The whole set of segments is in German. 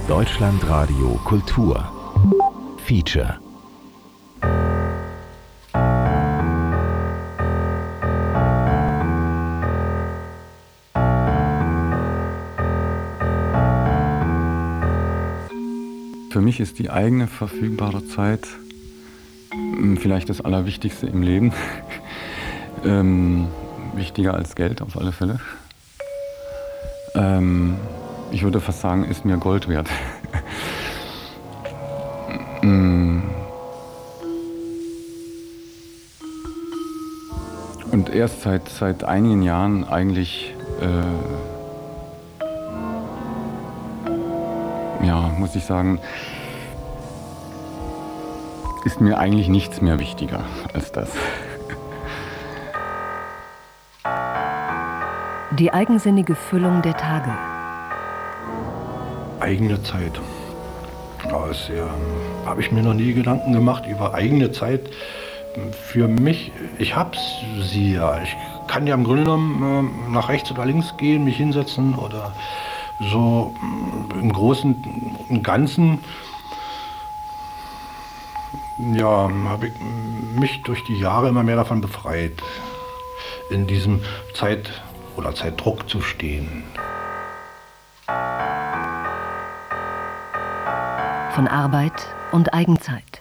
Deutschlandradio Kultur Feature. Für mich ist die eigene verfügbare Zeit vielleicht das Allerwichtigste im Leben. Wichtiger als Geld auf alle Fälle. Ich würde fast sagen, ist mir Gold wert. Und erst seit einigen Jahren eigentlich, muss ich sagen, ist mir eigentlich nichts mehr wichtiger als das. Die eigensinnige Füllung der Tage. Eigene Zeit. Habe ich mir noch nie Gedanken gemacht über eigene Zeit. Für mich, ich habe sie ja. Ich kann ja im Grunde genommen nach rechts oder links gehen, mich hinsetzen oder so im Großen und Ganzen. Ja, habe ich mich durch die Jahre immer mehr davon befreit, in diesem Zeitdruck zu stehen. Von Arbeit und Eigenzeit.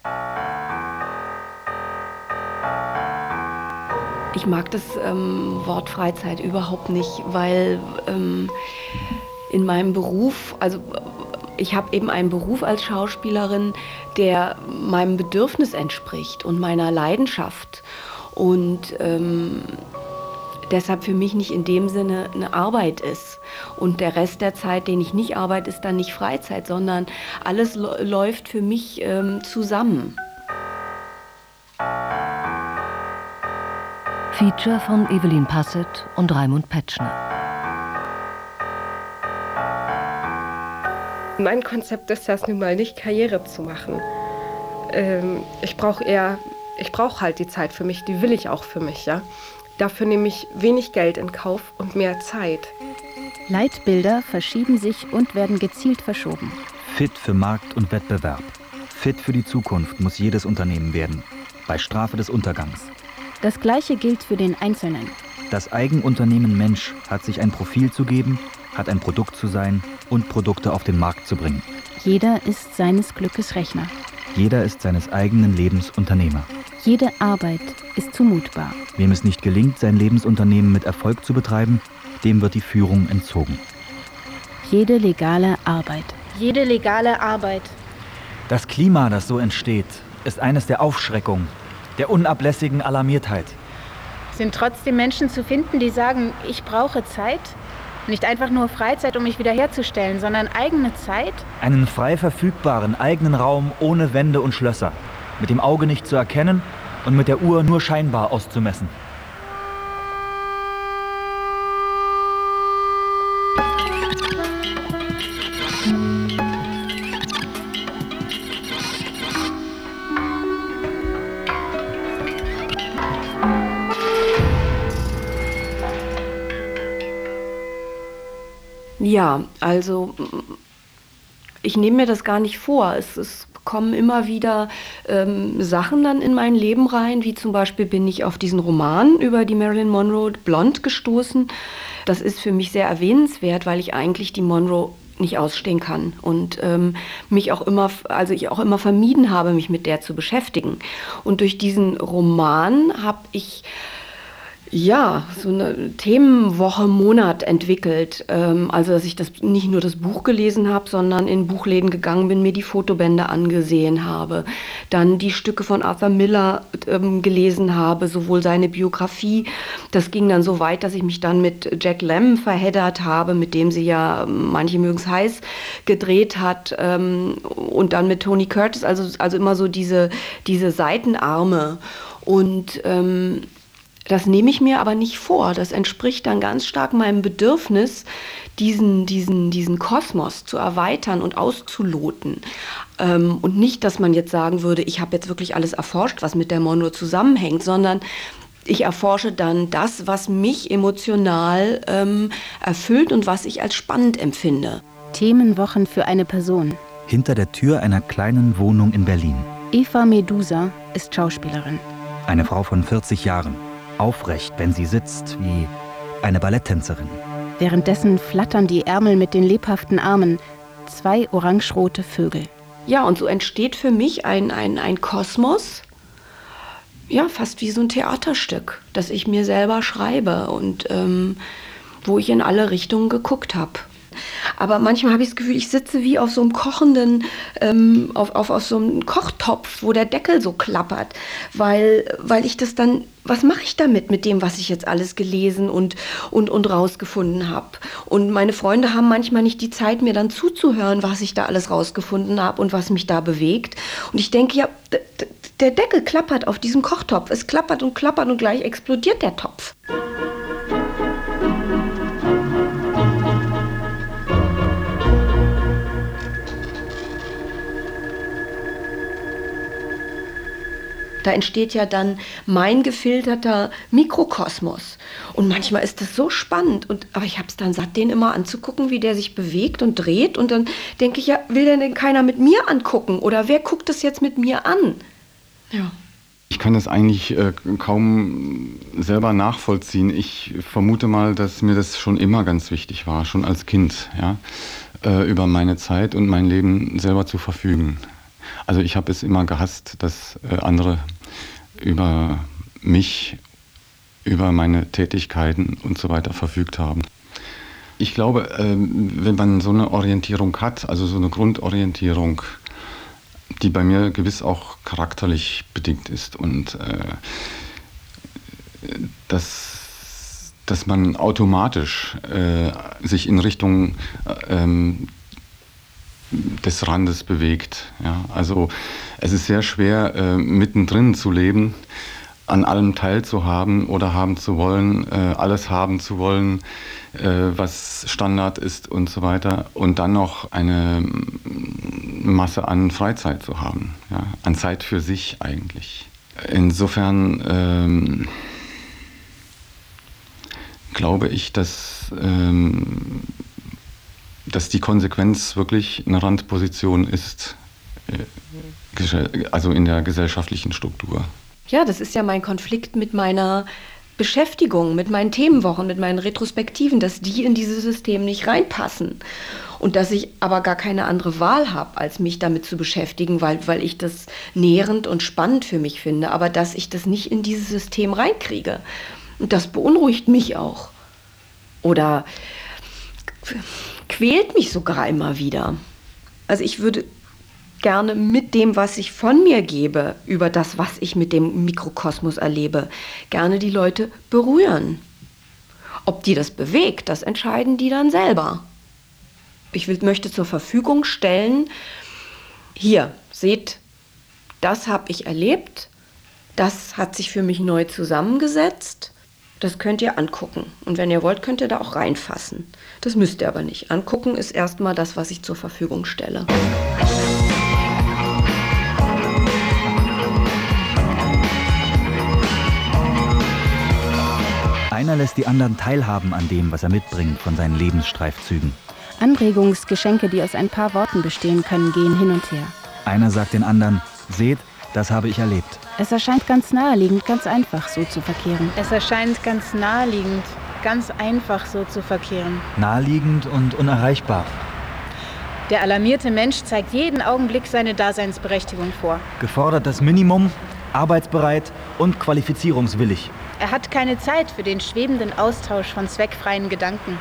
Ich mag das Wort Freizeit überhaupt nicht, weil in meinem Beruf, also ich habe eben einen Beruf als Schauspielerin, der meinem Bedürfnis entspricht und meiner Leidenschaft und deshalb für mich nicht in dem Sinne eine Arbeit ist. Und der Rest der Zeit, den ich nicht arbeite, ist dann nicht Freizeit, sondern alles läuft für mich zusammen. Feature von Evelyn Passett und Raimund Petschner. Mein Konzept ist das nun mal nicht, Karriere zu machen. Ich brauche halt die Zeit für mich, die will ich auch für mich, ja. Dafür nehme ich wenig Geld in Kauf und mehr Zeit. Leitbilder verschieben sich und werden gezielt verschoben. Fit für Markt und Wettbewerb. Fit für die Zukunft muss jedes Unternehmen werden. Bei Strafe des Untergangs. Das Gleiche gilt für den Einzelnen. Das Eigenunternehmen Mensch hat sich ein Profil zu geben, hat ein Produkt zu sein und Produkte auf den Markt zu bringen. Jeder ist seines Glückes Rechner. Jeder ist seines eigenen Lebens Unternehmer. Jede Arbeit ist zumutbar. Wem es nicht gelingt, sein Lebensunternehmen mit Erfolg zu betreiben, dem wird die Führung entzogen. Jede legale Arbeit. Jede legale Arbeit. Das Klima, das so entsteht, ist eines der Aufschreckung, der unablässigen Alarmiertheit. Sind trotzdem Menschen zu finden, die sagen, ich brauche Zeit? Nicht einfach nur Freizeit, um mich wiederherzustellen, sondern eigene Zeit? Einen frei verfügbaren eigenen Raum ohne Wände und Schlösser. Mit dem Auge nicht zu erkennen und mit der Uhr nur scheinbar auszumessen. Ja, also ich nehme mir das gar nicht vor. Es kommen immer wieder Sachen dann in mein Leben rein, wie zum Beispiel bin ich auf diesen Roman über die Marilyn Monroe, Blonde, gestoßen. Das ist für mich sehr erwähnenswert, weil ich eigentlich die Monroe nicht ausstehen kann und ich auch immer vermieden habe, mich mit der zu beschäftigen. Und durch diesen Roman habe ich so eine Themenwoche, Monat entwickelt. Also, dass ich nicht nur das Buch gelesen habe, sondern in Buchläden gegangen bin, mir die Fotobände angesehen habe. Dann die Stücke von Arthur Miller gelesen habe, sowohl seine Biografie. Das ging dann so weit, dass ich mich dann mit Jack Lemmon verheddert habe, mit dem sie ja, manche mögen es heiß, gedreht hat. Und dann mit Tony Curtis, also immer so diese Seitenarme. Und das nehme ich mir aber nicht vor. Das entspricht dann ganz stark meinem Bedürfnis, diesen Kosmos zu erweitern und auszuloten. Und nicht, dass man jetzt sagen würde, ich habe jetzt wirklich alles erforscht, was mit der Monroe zusammenhängt, sondern ich erforsche dann das, was mich emotional erfüllt und was ich als spannend empfinde. Themenwochen für eine Person. Hinter der Tür einer kleinen Wohnung in Berlin. Eva Medusa ist Schauspielerin. Eine Frau von 40 Jahren. Aufrecht, wenn sie sitzt, wie eine Balletttänzerin. Währenddessen flattern die Ärmel mit den lebhaften Armen. 2 orangerote Vögel. Ja, und so entsteht für mich ein Kosmos, ja, fast wie so ein Theaterstück, das ich mir selber schreibe und wo ich in alle Richtungen geguckt habe. Aber manchmal habe ich das Gefühl, ich sitze wie auf so einem kochenden, auf so einem Kochtopf, wo der Deckel so klappert, weil ich das dann, was mache ich damit mit dem, was ich jetzt alles gelesen und rausgefunden habe? Und meine Freunde haben manchmal nicht die Zeit, mir dann zuzuhören, was ich da alles rausgefunden habe und was mich da bewegt. Und ich denke, ja, der Deckel klappert auf diesem Kochtopf. Es klappert und gleich explodiert der Topf. Da entsteht ja dann mein gefilterter Mikrokosmos. Und manchmal ist das so spannend. Aber ich habe es dann satt, den immer anzugucken, wie der sich bewegt und dreht. Und dann denke ich, ja, will denn keiner mit mir angucken? Oder wer guckt das jetzt mit mir an? Ja. Ich kann das eigentlich kaum selber nachvollziehen. Ich vermute mal, dass mir das schon immer ganz wichtig war, schon als Kind, ja, über meine Zeit und mein Leben selber zu verfügen. Also ich habe es immer gehasst, dass andere über mich, über meine Tätigkeiten und so weiter verfügt haben. Ich glaube, wenn man so eine Orientierung hat, also so eine Grundorientierung, die bei mir gewiss auch charakterlich bedingt ist und dass man automatisch sich in Richtung des Randes bewegt. Ja. Also es ist sehr schwer, mittendrin zu leben, an allem teilzuhaben oder haben zu wollen, alles haben zu wollen, was Standard ist und so weiter, und dann noch eine Masse an Freizeit zu haben, ja, an Zeit für sich eigentlich. Insofern glaube ich, dass die Konsequenz wirklich eine Randposition ist, also in der gesellschaftlichen Struktur. Ja, das ist ja mein Konflikt mit meiner Beschäftigung, mit meinen Themenwochen, mit meinen Retrospektiven, dass die in dieses System nicht reinpassen. Und dass ich aber gar keine andere Wahl habe, als mich damit zu beschäftigen, weil ich das nährend und spannend für mich finde, aber dass ich das nicht in dieses System reinkriege. Und das beunruhigt mich auch. Oder quält mich sogar immer wieder. Also ich würde gerne mit dem, was ich von mir gebe, über das, was ich mit dem Mikrokosmos erlebe, gerne die Leute berühren. Ob die das bewegt, das entscheiden die dann selber. Ich möchte zur Verfügung stellen, hier, seht, das habe ich erlebt, das hat sich für mich neu zusammengesetzt. Das könnt ihr angucken. Und wenn ihr wollt, könnt ihr da auch reinfassen. Das müsst ihr aber nicht. Angucken ist erstmal das, was ich zur Verfügung stelle. Einer lässt die anderen teilhaben an dem, was er mitbringt von seinen Lebensstreifzügen. Anregungsgeschenke, die aus ein paar Worten bestehen können, gehen hin und her. Einer sagt den anderen, seht, das habe ich erlebt. Es erscheint ganz naheliegend, ganz einfach so zu verkehren. Es erscheint ganz naheliegend, ganz einfach so zu verkehren. Naheliegend und unerreichbar. Der alarmierte Mensch zeigt jeden Augenblick seine Daseinsberechtigung vor. Gefordert das Minimum, arbeitsbereit und qualifizierungswillig. Er hat keine Zeit für den schwebenden Austausch von zweckfreien Gedanken.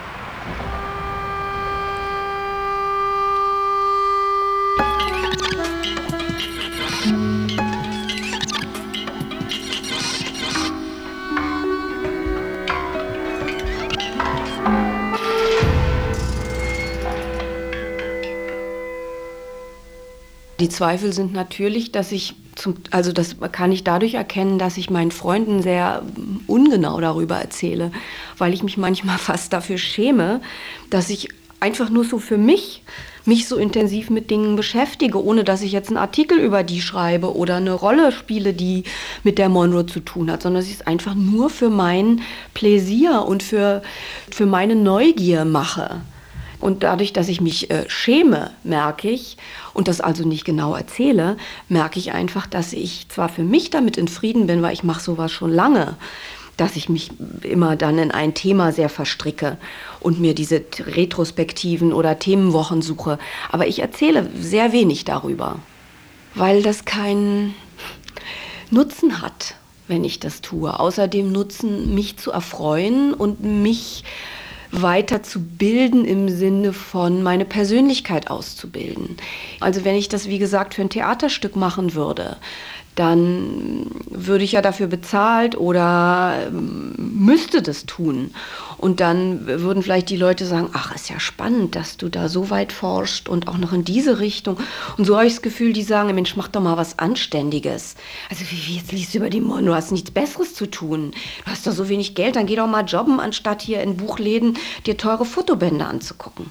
Die Zweifel sind natürlich, dass ich, das kann ich dadurch erkennen, dass ich meinen Freunden sehr ungenau darüber erzähle, weil ich mich manchmal fast dafür schäme, dass ich einfach nur so für mich so intensiv mit Dingen beschäftige, ohne dass ich jetzt einen Artikel über die schreibe oder eine Rolle spiele, die mit der Monroe zu tun hat, sondern dass ich es einfach nur für mein Pläsier und für meine Neugier mache. Und dadurch, dass ich mich schäme, merke ich, und das also nicht genau erzähle, merke ich einfach, dass ich zwar für mich damit in Frieden bin, weil ich mache sowas schon lange, dass ich mich immer dann in ein Thema sehr verstricke und mir diese Retrospektiven oder Themenwochen suche. Aber ich erzähle sehr wenig darüber, weil das keinen Nutzen hat, wenn ich das tue. Außer dem Nutzen, mich zu erfreuen und mich weiter zu bilden im Sinne von meine Persönlichkeit auszubilden. Also wenn ich das, wie gesagt, für ein Theaterstück machen würde, dann würde ich ja dafür bezahlt oder müsste das tun. Und dann würden vielleicht die Leute sagen, ach, ist ja spannend, dass du da so weit forschst und auch noch in diese Richtung. Und so habe ich das Gefühl, die sagen, Mensch, mach doch mal was Anständiges. Also wie jetzt liest du über die Mon, du hast nichts Besseres zu tun. Du hast doch so wenig Geld, dann geh doch mal jobben, anstatt hier in Buchläden dir teure Fotobände anzugucken.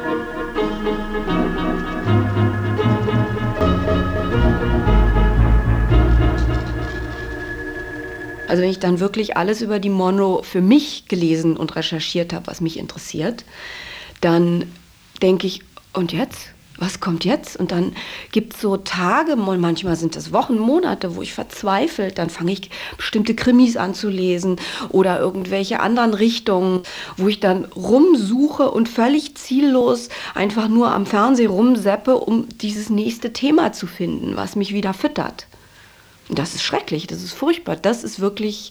Also wenn ich dann wirklich alles über die Monroe für mich gelesen und recherchiert habe, was mich interessiert, dann denke ich, und jetzt? Was kommt jetzt? Und dann gibt es so Tage, manchmal sind es Wochen, Monate, wo ich verzweifelt, dann fange ich bestimmte Krimis an zu lesen oder irgendwelche anderen Richtungen, wo ich dann rumsuche und völlig ziellos einfach nur am Fernsehen rumseppe, um dieses nächste Thema zu finden, was mich wieder füttert. Das ist schrecklich, das ist furchtbar, das ist wirklich,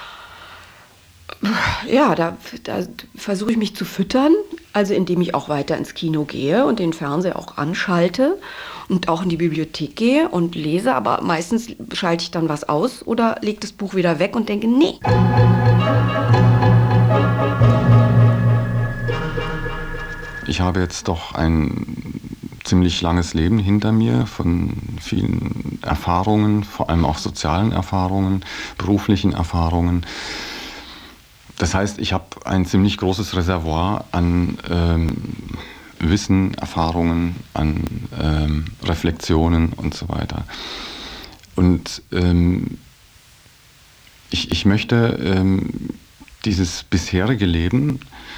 ja, da versuche ich mich zu füttern, also indem ich auch weiter ins Kino gehe und den Fernseher auch anschalte und auch in die Bibliothek gehe und lese, aber meistens schalte ich dann was aus oder lege das Buch wieder weg und denke, nee. Ich habe jetzt doch ein ziemlich langes Leben hinter mir von vielen Erfahrungen, vor allem auch sozialen Erfahrungen, beruflichen Erfahrungen. Das heißt, ich habe ein ziemlich großes Reservoir an Wissen, Erfahrungen, an Reflexionen und so weiter. Und ich möchte dieses bisherige Leben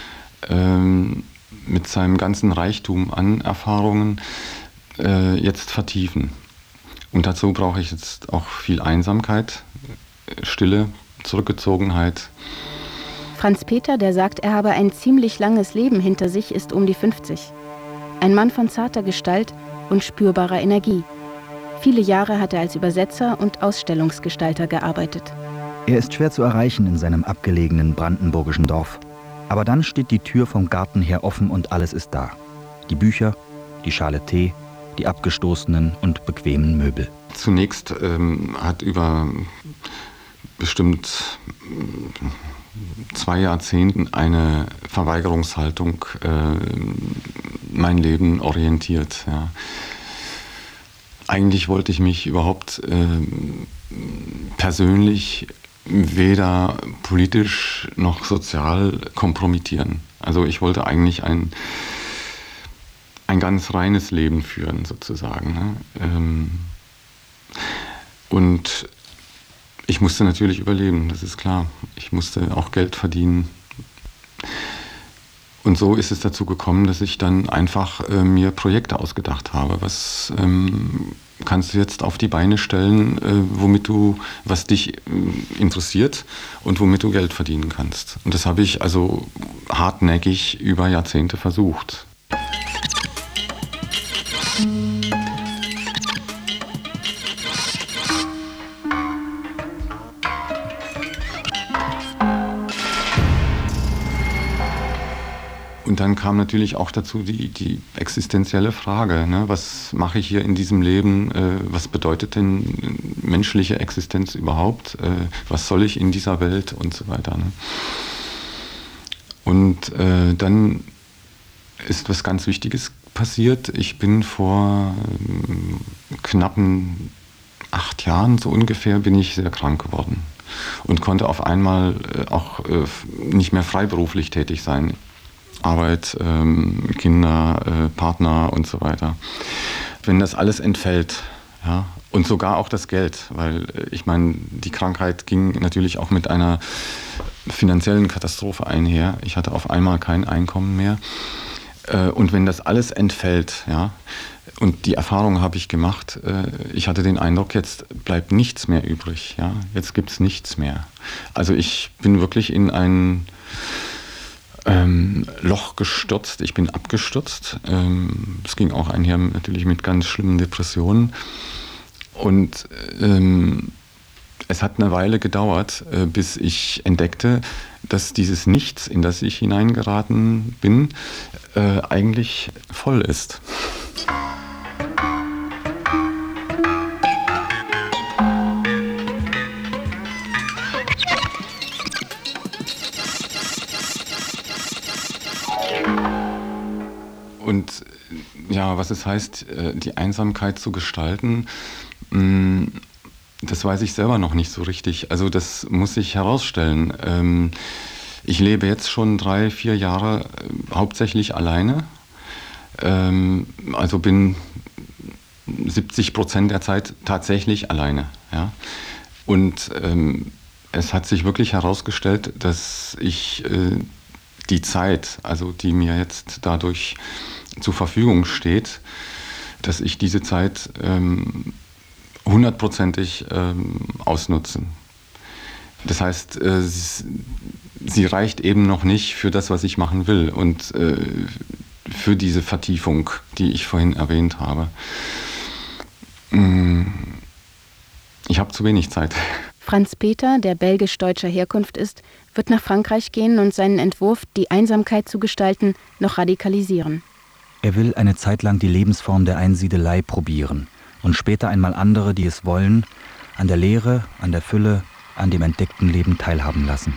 mit seinem ganzen Reichtum an Erfahrungen jetzt vertiefen. Und dazu brauche ich jetzt auch viel Einsamkeit, Stille, Zurückgezogenheit. Franz Peter, der sagt, er habe ein ziemlich langes Leben hinter sich, ist um die 50. Ein Mann von zarter Gestalt und spürbarer Energie. Viele Jahre hat er als Übersetzer und Ausstellungsgestalter gearbeitet. Er ist schwer zu erreichen in seinem abgelegenen brandenburgischen Dorf. Aber dann steht die Tür vom Garten her offen und alles ist da. Die Bücher, die Schale Tee, die abgestoßenen und bequemen Möbel. Zunächst hat über bestimmt 2 Jahrzehnten eine Verweigerungshaltung mein Leben orientiert. Ja. Eigentlich wollte ich mich überhaupt persönlich weder politisch noch sozial kompromittieren. Also ich wollte eigentlich ein ganz reines Leben führen, sozusagen. Ne? Und ich musste natürlich überleben, das ist klar. Ich musste auch Geld verdienen. Und so ist es dazu gekommen, dass ich dann einfach mir Projekte ausgedacht habe. Was kannst du jetzt auf die Beine stellen, was dich interessiert und womit du Geld verdienen kannst? Und das habe ich also hartnäckig über Jahrzehnte versucht. Und dann kam natürlich auch dazu die existenzielle Frage, ne? Was mache ich hier in diesem Leben? Was bedeutet denn menschliche Existenz überhaupt? Was soll ich in dieser Welt und so weiter? Ne? Und dann ist was ganz Wichtiges passiert. Ich bin vor knappen 8 Jahren, so ungefähr, bin ich sehr krank geworden und konnte auf einmal auch nicht mehr freiberuflich tätig sein. Arbeit, Kinder, Partner und so weiter. Wenn das alles entfällt, ja, und sogar auch das Geld, weil ich meine, die Krankheit ging natürlich auch mit einer finanziellen Katastrophe einher. Ich hatte auf einmal kein Einkommen mehr. Und wenn das alles entfällt, ja, und die Erfahrung habe ich gemacht, ich hatte den Eindruck, jetzt bleibt nichts mehr übrig. Ja? Jetzt gibt es nichts mehr. Also ich bin wirklich in ein Loch gestürzt. Ich bin abgestürzt. Es ging auch einher natürlich mit ganz schlimmen Depressionen. Und es hat eine Weile gedauert, bis ich entdeckte, dass dieses Nichts, in das ich hineingeraten bin, eigentlich voll ist. Und ja, was es heißt, die Einsamkeit zu gestalten, das weiß ich selber noch nicht so richtig. Also das muss ich herausstellen. Ich lebe jetzt schon 3-4 Jahre hauptsächlich alleine. Also bin 70% der Zeit tatsächlich alleine. Ja? Und es hat sich wirklich herausgestellt, dass ich die Zeit, also die mir jetzt dadurch zur Verfügung steht, dass ich diese Zeit 100%ig ausnutzen. Das heißt, sie reicht eben noch nicht für das, was ich machen will und für diese Vertiefung, die ich vorhin erwähnt habe. Ich habe zu wenig Zeit. Franz Peter, der belgisch-deutscher Herkunft ist, wird nach Frankreich gehen und seinen Entwurf, die Einsamkeit zu gestalten, noch radikalisieren. Er will eine Zeit lang die Lebensform der Einsiedelei probieren und später einmal andere, die es wollen, an der Leere, an der Fülle, an dem entdeckten Leben teilhaben lassen.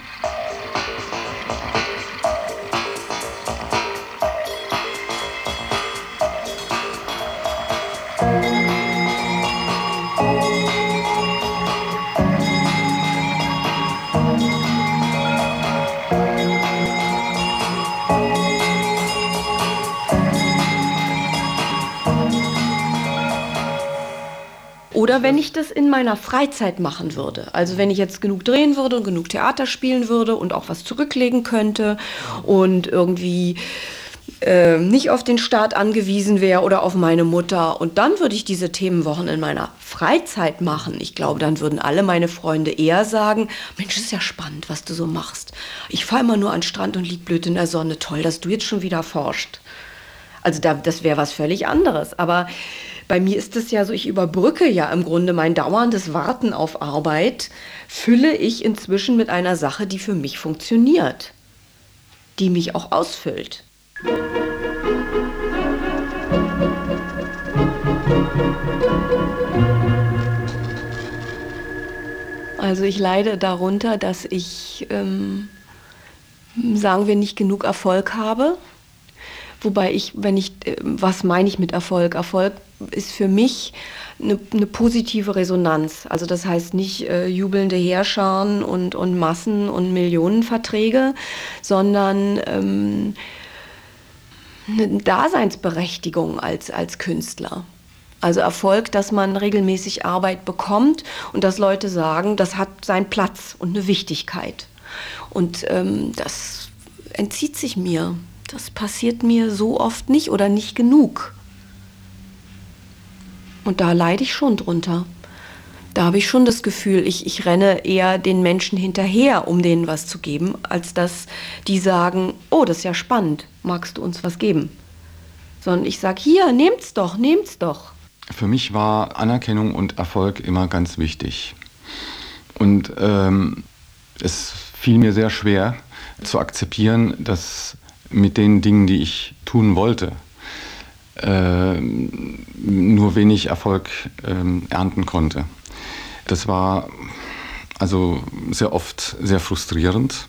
Oder wenn ich das in meiner Freizeit machen würde. Also wenn ich jetzt genug drehen würde und genug Theater spielen würde und auch was zurücklegen könnte und irgendwie nicht auf den Staat angewiesen wäre oder auf meine Mutter. Und dann würde ich diese Themenwochen in meiner Freizeit machen. Ich glaube, dann würden alle meine Freunde eher sagen, Mensch, ist ja spannend, was du so machst. Ich fahre immer nur an den Strand und lieg blöd in der Sonne. Toll, dass du jetzt schon wieder forscht. Also das wäre was völlig anderes. Aber bei mir ist es ja so, ich überbrücke ja im Grunde mein dauerndes Warten auf Arbeit, fülle ich inzwischen mit einer Sache, die für mich funktioniert, die mich auch ausfüllt. Also ich leide darunter, dass ich, sagen wir, nicht genug Erfolg habe. Wobei was meine ich mit Erfolg? Erfolg ist für mich eine positive Resonanz. Also das heißt nicht jubelnde Heerscharen und Massen und Millionenverträge, sondern eine Daseinsberechtigung als Künstler. Also Erfolg, dass man regelmäßig Arbeit bekommt und dass Leute sagen, das hat seinen Platz und eine Wichtigkeit. Und das entzieht sich mir. Das passiert mir so oft nicht oder nicht genug. Und da leide ich schon drunter. Da habe ich schon das Gefühl, ich renne eher den Menschen hinterher, um denen was zu geben, als dass die sagen, oh, das ist ja spannend, magst du uns was geben? Sondern ich sage, hier, nehmt's doch. Für mich war Anerkennung und Erfolg immer ganz wichtig. Und es fiel mir sehr schwer zu akzeptieren, dass mit den Dingen, die ich tun wollte, nur wenig Erfolg ernten konnte. Das war also sehr oft sehr frustrierend.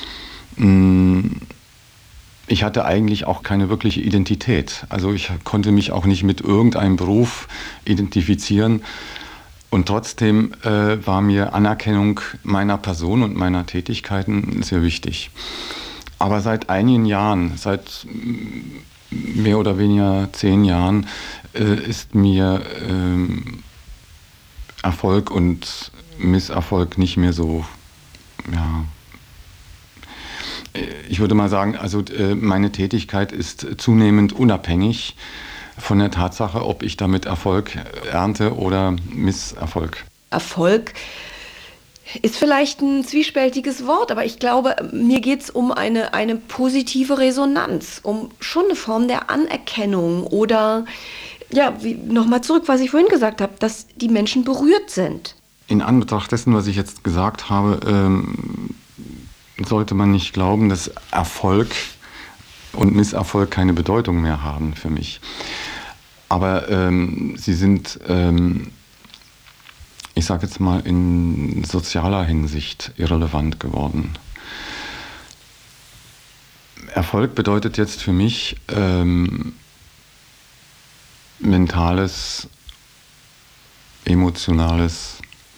Ich hatte eigentlich auch keine wirkliche Identität. Also ich konnte mich auch nicht mit irgendeinem Beruf identifizieren. Und trotzdem war mir Anerkennung meiner Person und meiner Tätigkeiten sehr wichtig. Aber seit einigen Jahren, seit mehr oder weniger 10 Jahren, ist mir Erfolg und Misserfolg nicht mehr so, ja. Ich würde mal sagen, also meine Tätigkeit ist zunehmend unabhängig von der Tatsache, ob ich damit Erfolg ernte oder Misserfolg. Erfolg ist vielleicht ein zwiespältiges Wort, aber ich glaube, mir geht es um eine positive Resonanz, um schon eine Form der Anerkennung oder, ja, nochmal zurück, was ich vorhin gesagt habe, dass die Menschen berührt sind. In Anbetracht dessen, was ich jetzt gesagt habe, sollte man nicht glauben, dass Erfolg und Misserfolg keine Bedeutung mehr haben für mich. Aber sie sind, ich sage jetzt mal, in sozialer Hinsicht irrelevant geworden. Erfolg bedeutet jetzt für mich mentales, emotionales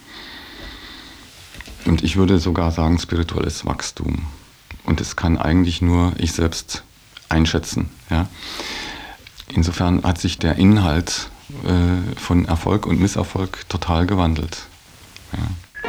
und ich würde sogar sagen spirituelles Wachstum. Und das kann eigentlich nur ich selbst einschätzen. Ja? Insofern hat sich der Inhalt von Erfolg und Misserfolg total gewandelt. Ja.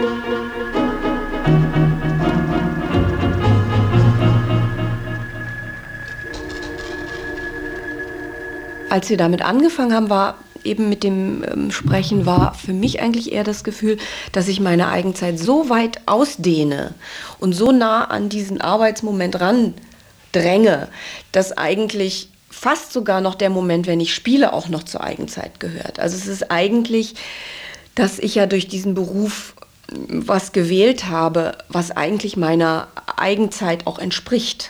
Als wir damit angefangen haben, war eben mit dem Sprechen, war für mich eigentlich eher das Gefühl, dass ich meine Eigenzeit so weit ausdehne und so nah an diesen Arbeitsmoment randränge, dass eigentlich fast sogar noch der Moment, wenn ich spiele, auch noch zur Eigenzeit gehört. Also es ist eigentlich, dass ich ja durch diesen Beruf was gewählt habe, was eigentlich meiner Eigenzeit auch entspricht.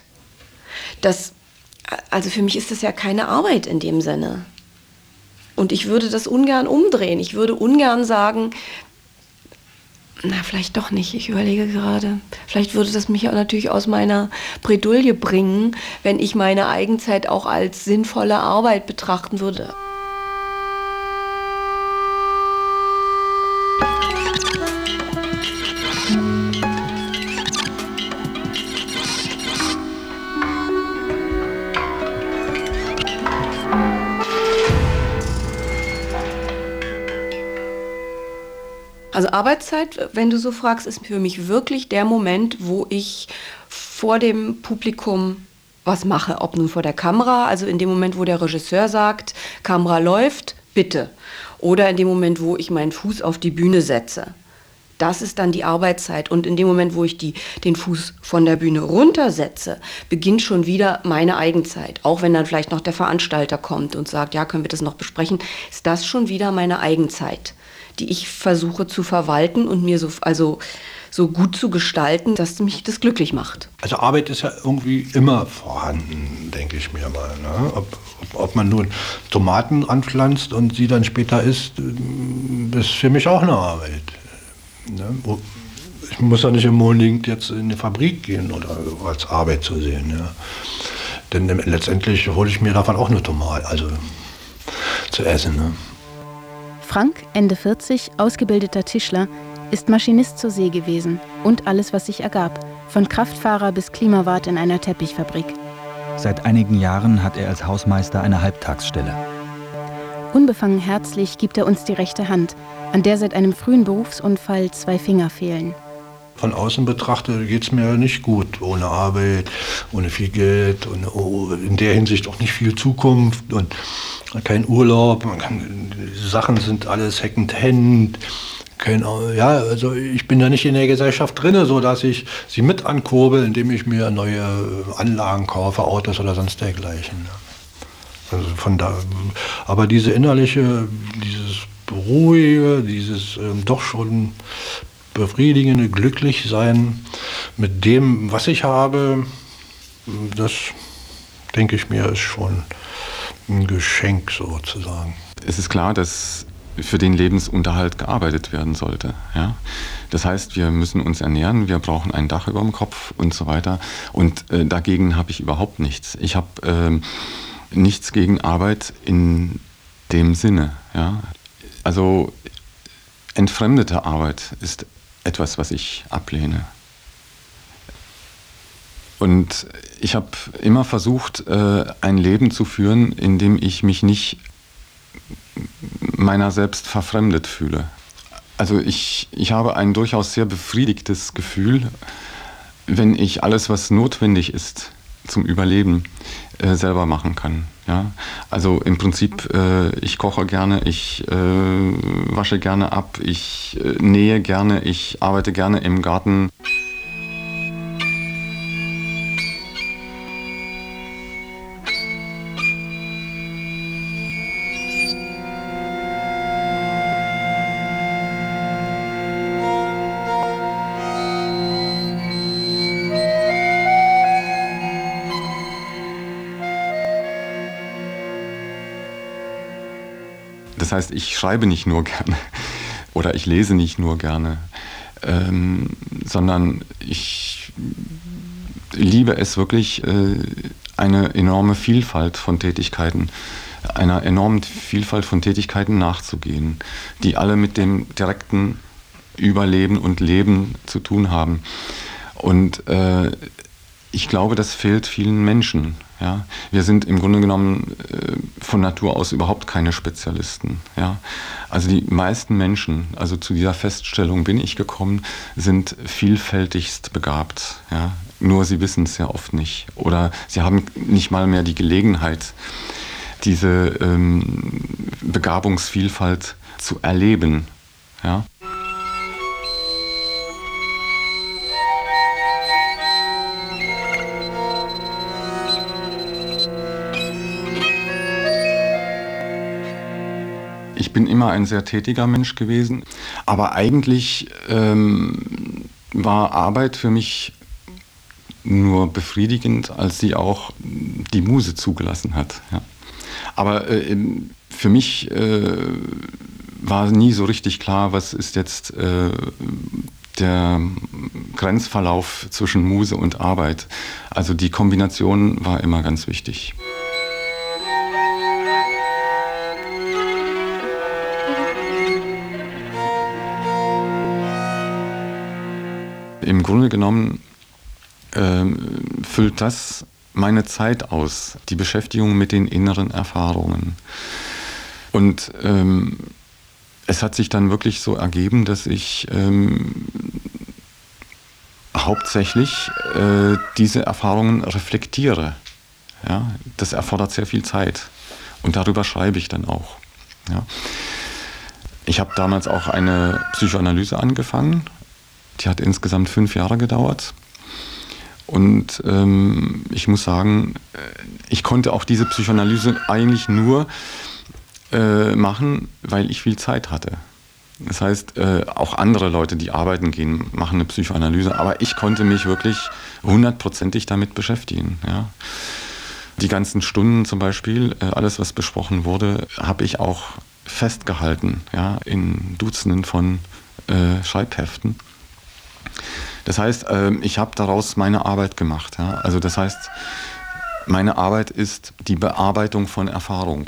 Also für mich ist das ja keine Arbeit in dem Sinne. Und ich würde das ungern umdrehen. Ich würde ungern sagen, na, vielleicht doch nicht, ich überlege gerade. Vielleicht würde das mich auch natürlich aus meiner Bredouille bringen, wenn ich meine Eigenzeit auch als sinnvolle Arbeit betrachten würde. Also Arbeitszeit, wenn du so fragst, ist für mich wirklich der Moment, wo ich vor dem Publikum was mache. Ob nun vor der Kamera, also in dem Moment, wo der Regisseur sagt, Kamera läuft, bitte. Oder in dem Moment, wo ich meinen Fuß auf die Bühne setze. Das ist dann die Arbeitszeit. Und in dem Moment, wo ich den Fuß von der Bühne runtersetze, beginnt schon wieder meine Eigenzeit. Auch wenn dann vielleicht noch der Veranstalter kommt und sagt, ja, können wir das noch besprechen, ist das schon wieder meine Eigenzeit, die ich versuche zu verwalten und mir so gut zu gestalten, dass mich das glücklich macht. Also Arbeit ist ja irgendwie immer vorhanden, denke ich mir mal. Ne? Ob man nun Tomaten anpflanzt und sie dann später isst, ist für mich auch eine Arbeit. Ne? Ich muss ja nicht unbedingt jetzt in eine Fabrik gehen oder als Arbeit zu sehen. Ja? Denn letztendlich hole ich mir davon auch eine Tomate, also zu essen. Ne? Frank, Ende 40, ausgebildeter Tischler, ist Maschinist zur See gewesen und alles, was sich ergab, von Kraftfahrer bis Klimawart in einer Teppichfabrik. Seit einigen Jahren hat er als Hausmeister eine Halbtagsstelle. Unbefangen herzlich gibt er uns die rechte Hand, an der seit einem frühen Berufsunfall 2 Finger fehlen. Von außen betrachtet geht es mir nicht gut, ohne Arbeit, ohne viel Geld und in der Hinsicht auch nicht viel Zukunft und kein Urlaub. Die Sachen sind alles Secondhand. Also ich bin ja nicht in der Gesellschaft drin, so dass ich sie mit ankurbel, indem ich mir neue Anlagen kaufe, Autos oder sonst dergleichen. Also aber diese innerliche, dieses ruhige, dieses doch schon befriedigende Glücklichsein mit dem, was ich habe, das denke ich mir, ist schon ein Geschenk sozusagen. Es ist klar, dass für den Lebensunterhalt gearbeitet werden sollte. Ja? Das heißt, wir müssen uns ernähren, wir brauchen ein Dach über dem Kopf und so weiter. Und dagegen habe ich überhaupt nichts. Ich habe nichts gegen Arbeit in dem Sinne. Ja? Also entfremdete Arbeit ist etwas, was ich ablehne. Und ich habe immer versucht, ein Leben zu führen, in dem ich mich nicht meiner selbst verfremdet fühle. Also ich habe ein durchaus sehr befriedigtes Gefühl, wenn ich alles, was notwendig ist zum Überleben, selber machen kann. Ja? Also im Prinzip, ich koche gerne, ich wasche gerne ab, ich nähe gerne, ich arbeite gerne im Garten. Das heißt, ich schreibe nicht nur gerne oder ich lese nicht nur gerne, sondern ich liebe es wirklich, eine enorme Vielfalt von Tätigkeiten, einer enormen Vielfalt von Tätigkeiten nachzugehen, die alle mit dem direkten Überleben und Leben zu tun haben. Und ich glaube, das fehlt vielen Menschen. Ja? Wir sind im Grunde genommen von Natur aus überhaupt keine Spezialisten. Ja? Also die meisten Menschen, also zu dieser Feststellung bin ich gekommen, sind vielfältigst begabt. Ja? Nur sie wissen es ja oft nicht. Oder sie haben nicht mal mehr die Gelegenheit, diese Begabungsvielfalt zu erleben. Ja? Ich bin immer ein sehr tätiger Mensch gewesen, aber eigentlich war Arbeit für mich nur befriedigend, als sie auch die Muse zugelassen hat. Ja. Aber für mich war nie so richtig klar, was ist jetzt der Grenzverlauf zwischen Muse und Arbeit. Also die Kombination war immer ganz wichtig. Im Grunde genommen füllt das meine Zeit aus, die Beschäftigung mit den inneren Erfahrungen. Und es hat sich dann wirklich so ergeben, dass ich hauptsächlich diese Erfahrungen reflektiere. Ja? Das erfordert sehr viel Zeit und darüber schreibe ich dann auch. Ja? Ich habe damals auch eine Psychoanalyse angefangen. Die hat insgesamt 5 Jahre gedauert. Und ich muss sagen, ich konnte auch diese Psychoanalyse eigentlich nur machen, weil ich viel Zeit hatte. Das heißt, auch andere Leute, die arbeiten gehen, machen eine Psychoanalyse. Aber ich konnte mich wirklich 100%ig damit beschäftigen. Ja. Die ganzen Stunden zum Beispiel, alles was besprochen wurde, habe ich auch festgehalten, ja, in Dutzenden von Schreibheften. Das heißt, ich habe daraus meine Arbeit gemacht. Ja? Also das heißt, meine Arbeit ist die Bearbeitung von Erfahrung.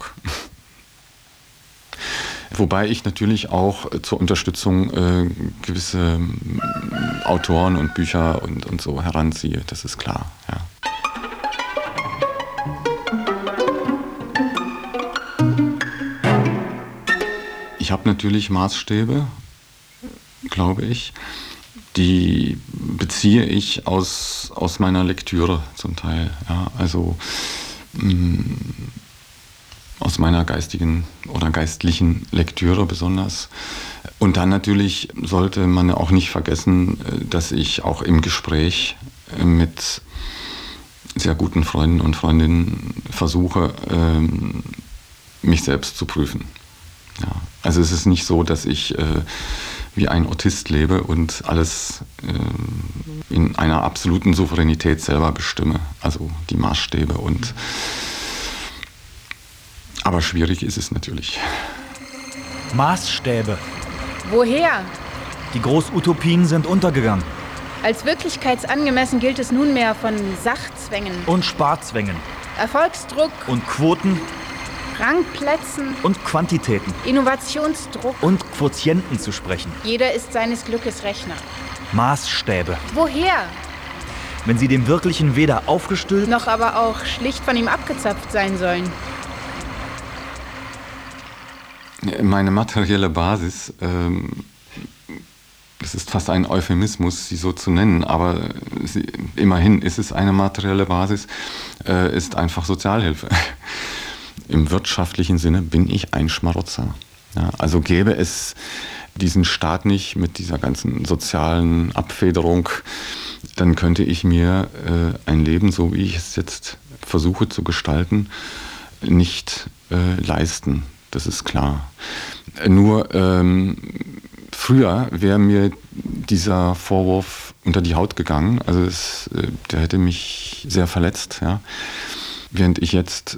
Wobei ich natürlich auch zur Unterstützung gewisse Autoren und Bücher und so heranziehe, das ist klar. Ja. Ich habe natürlich Maßstäbe, glaube ich. Die beziehe ich aus meiner Lektüre zum Teil. Ja, also aus meiner geistigen oder geistlichen Lektüre besonders. Und dann natürlich sollte man auch nicht vergessen, dass ich auch im Gespräch mit sehr guten Freunden und Freundinnen versuche, mich selbst zu prüfen. Ja, also es ist nicht so, dass ich wie ein Autist lebe und alles in einer absoluten Souveränität selber bestimme, also die Maßstäbe. Aber schwierig ist es natürlich. Maßstäbe. Woher? Die Großutopien sind untergegangen. Als wirklichkeitsangemessen gilt es nunmehr von Sachzwängen Und Sparzwängen. Erfolgsdruck, Und Quoten. Rangplätzen, Und Quantitäten. Innovationsdruck. Und Quotienten zu sprechen. Jeder ist seines Glückes Rechner. Maßstäbe. Woher? Wenn sie dem Wirklichen weder aufgestülpt Noch aber auch schlicht von ihm abgezapft sein sollen. Meine materielle Basis es ist fast ein Euphemismus, sie so zu nennen, aber immerhin ist es eine materielle Basis, ist einfach Sozialhilfe. Im wirtschaftlichen Sinne bin ich ein Schmarotzer. Ja, also gäbe es diesen Staat nicht mit dieser ganzen sozialen Abfederung, dann könnte ich mir ein Leben, so wie ich es jetzt versuche zu gestalten, nicht leisten. Das ist klar. Nur früher wäre mir dieser Vorwurf unter die Haut gegangen. Also der hätte mich sehr verletzt. Ja. Während ich jetzt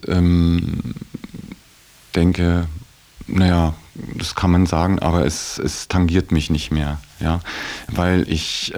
denke, naja, das kann man sagen, aber es tangiert mich nicht mehr. Ja. Weil ich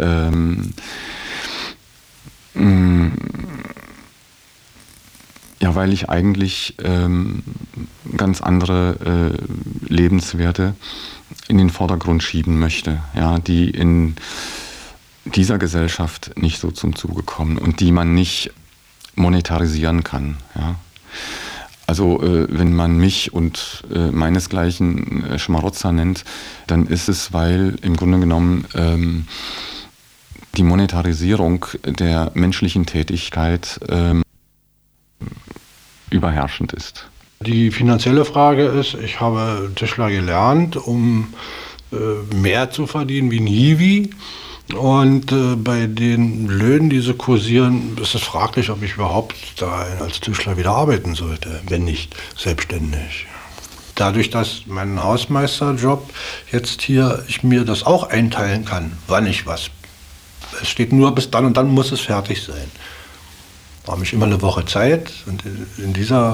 weil ich eigentlich ganz andere Lebenswerte in den Vordergrund schieben möchte, ja, die in dieser Gesellschaft nicht so zum Zuge kommen und die man nicht monetarisieren kann. Ja. Also wenn man mich und meinesgleichen Schmarotzer nennt, dann ist es, weil im Grunde genommen die Monetarisierung der menschlichen Tätigkeit überherrschend ist. Die finanzielle Frage ist, ich habe Tischler gelernt, um mehr zu verdienen wie ein Hiwi. Und bei den Löhnen, die so kursieren, ist es fraglich, ob ich überhaupt da als Tischler wieder arbeiten sollte, wenn nicht selbstständig. Dadurch, dass mein Hausmeisterjob jetzt hier, ich mir das auch einteilen kann, wann ich was. Es steht nur bis dann und dann muss es fertig sein. Da habe ich immer eine Woche Zeit und in dieser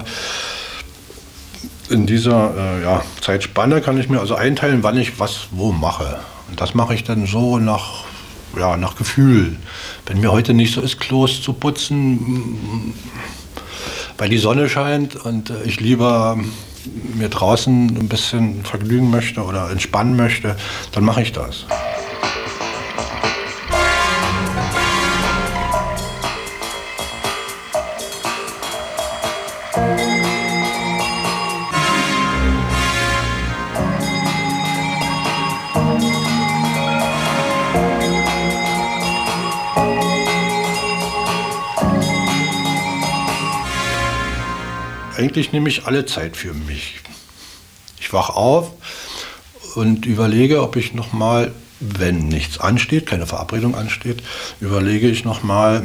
Zeitspanne kann ich mir also einteilen, wann ich was wo mache. Und das mache ich dann so nach Gefühl. Wenn mir heute nicht so ist, Klos zu putzen, weil die Sonne scheint und ich lieber mir draußen ein bisschen vergnügen möchte oder entspannen möchte, dann mache ich das. Eigentlich nehme ich alle Zeit für mich. Ich wache auf und überlege, ob ich nochmal, wenn nichts ansteht, keine Verabredung ansteht, überlege ich nochmal,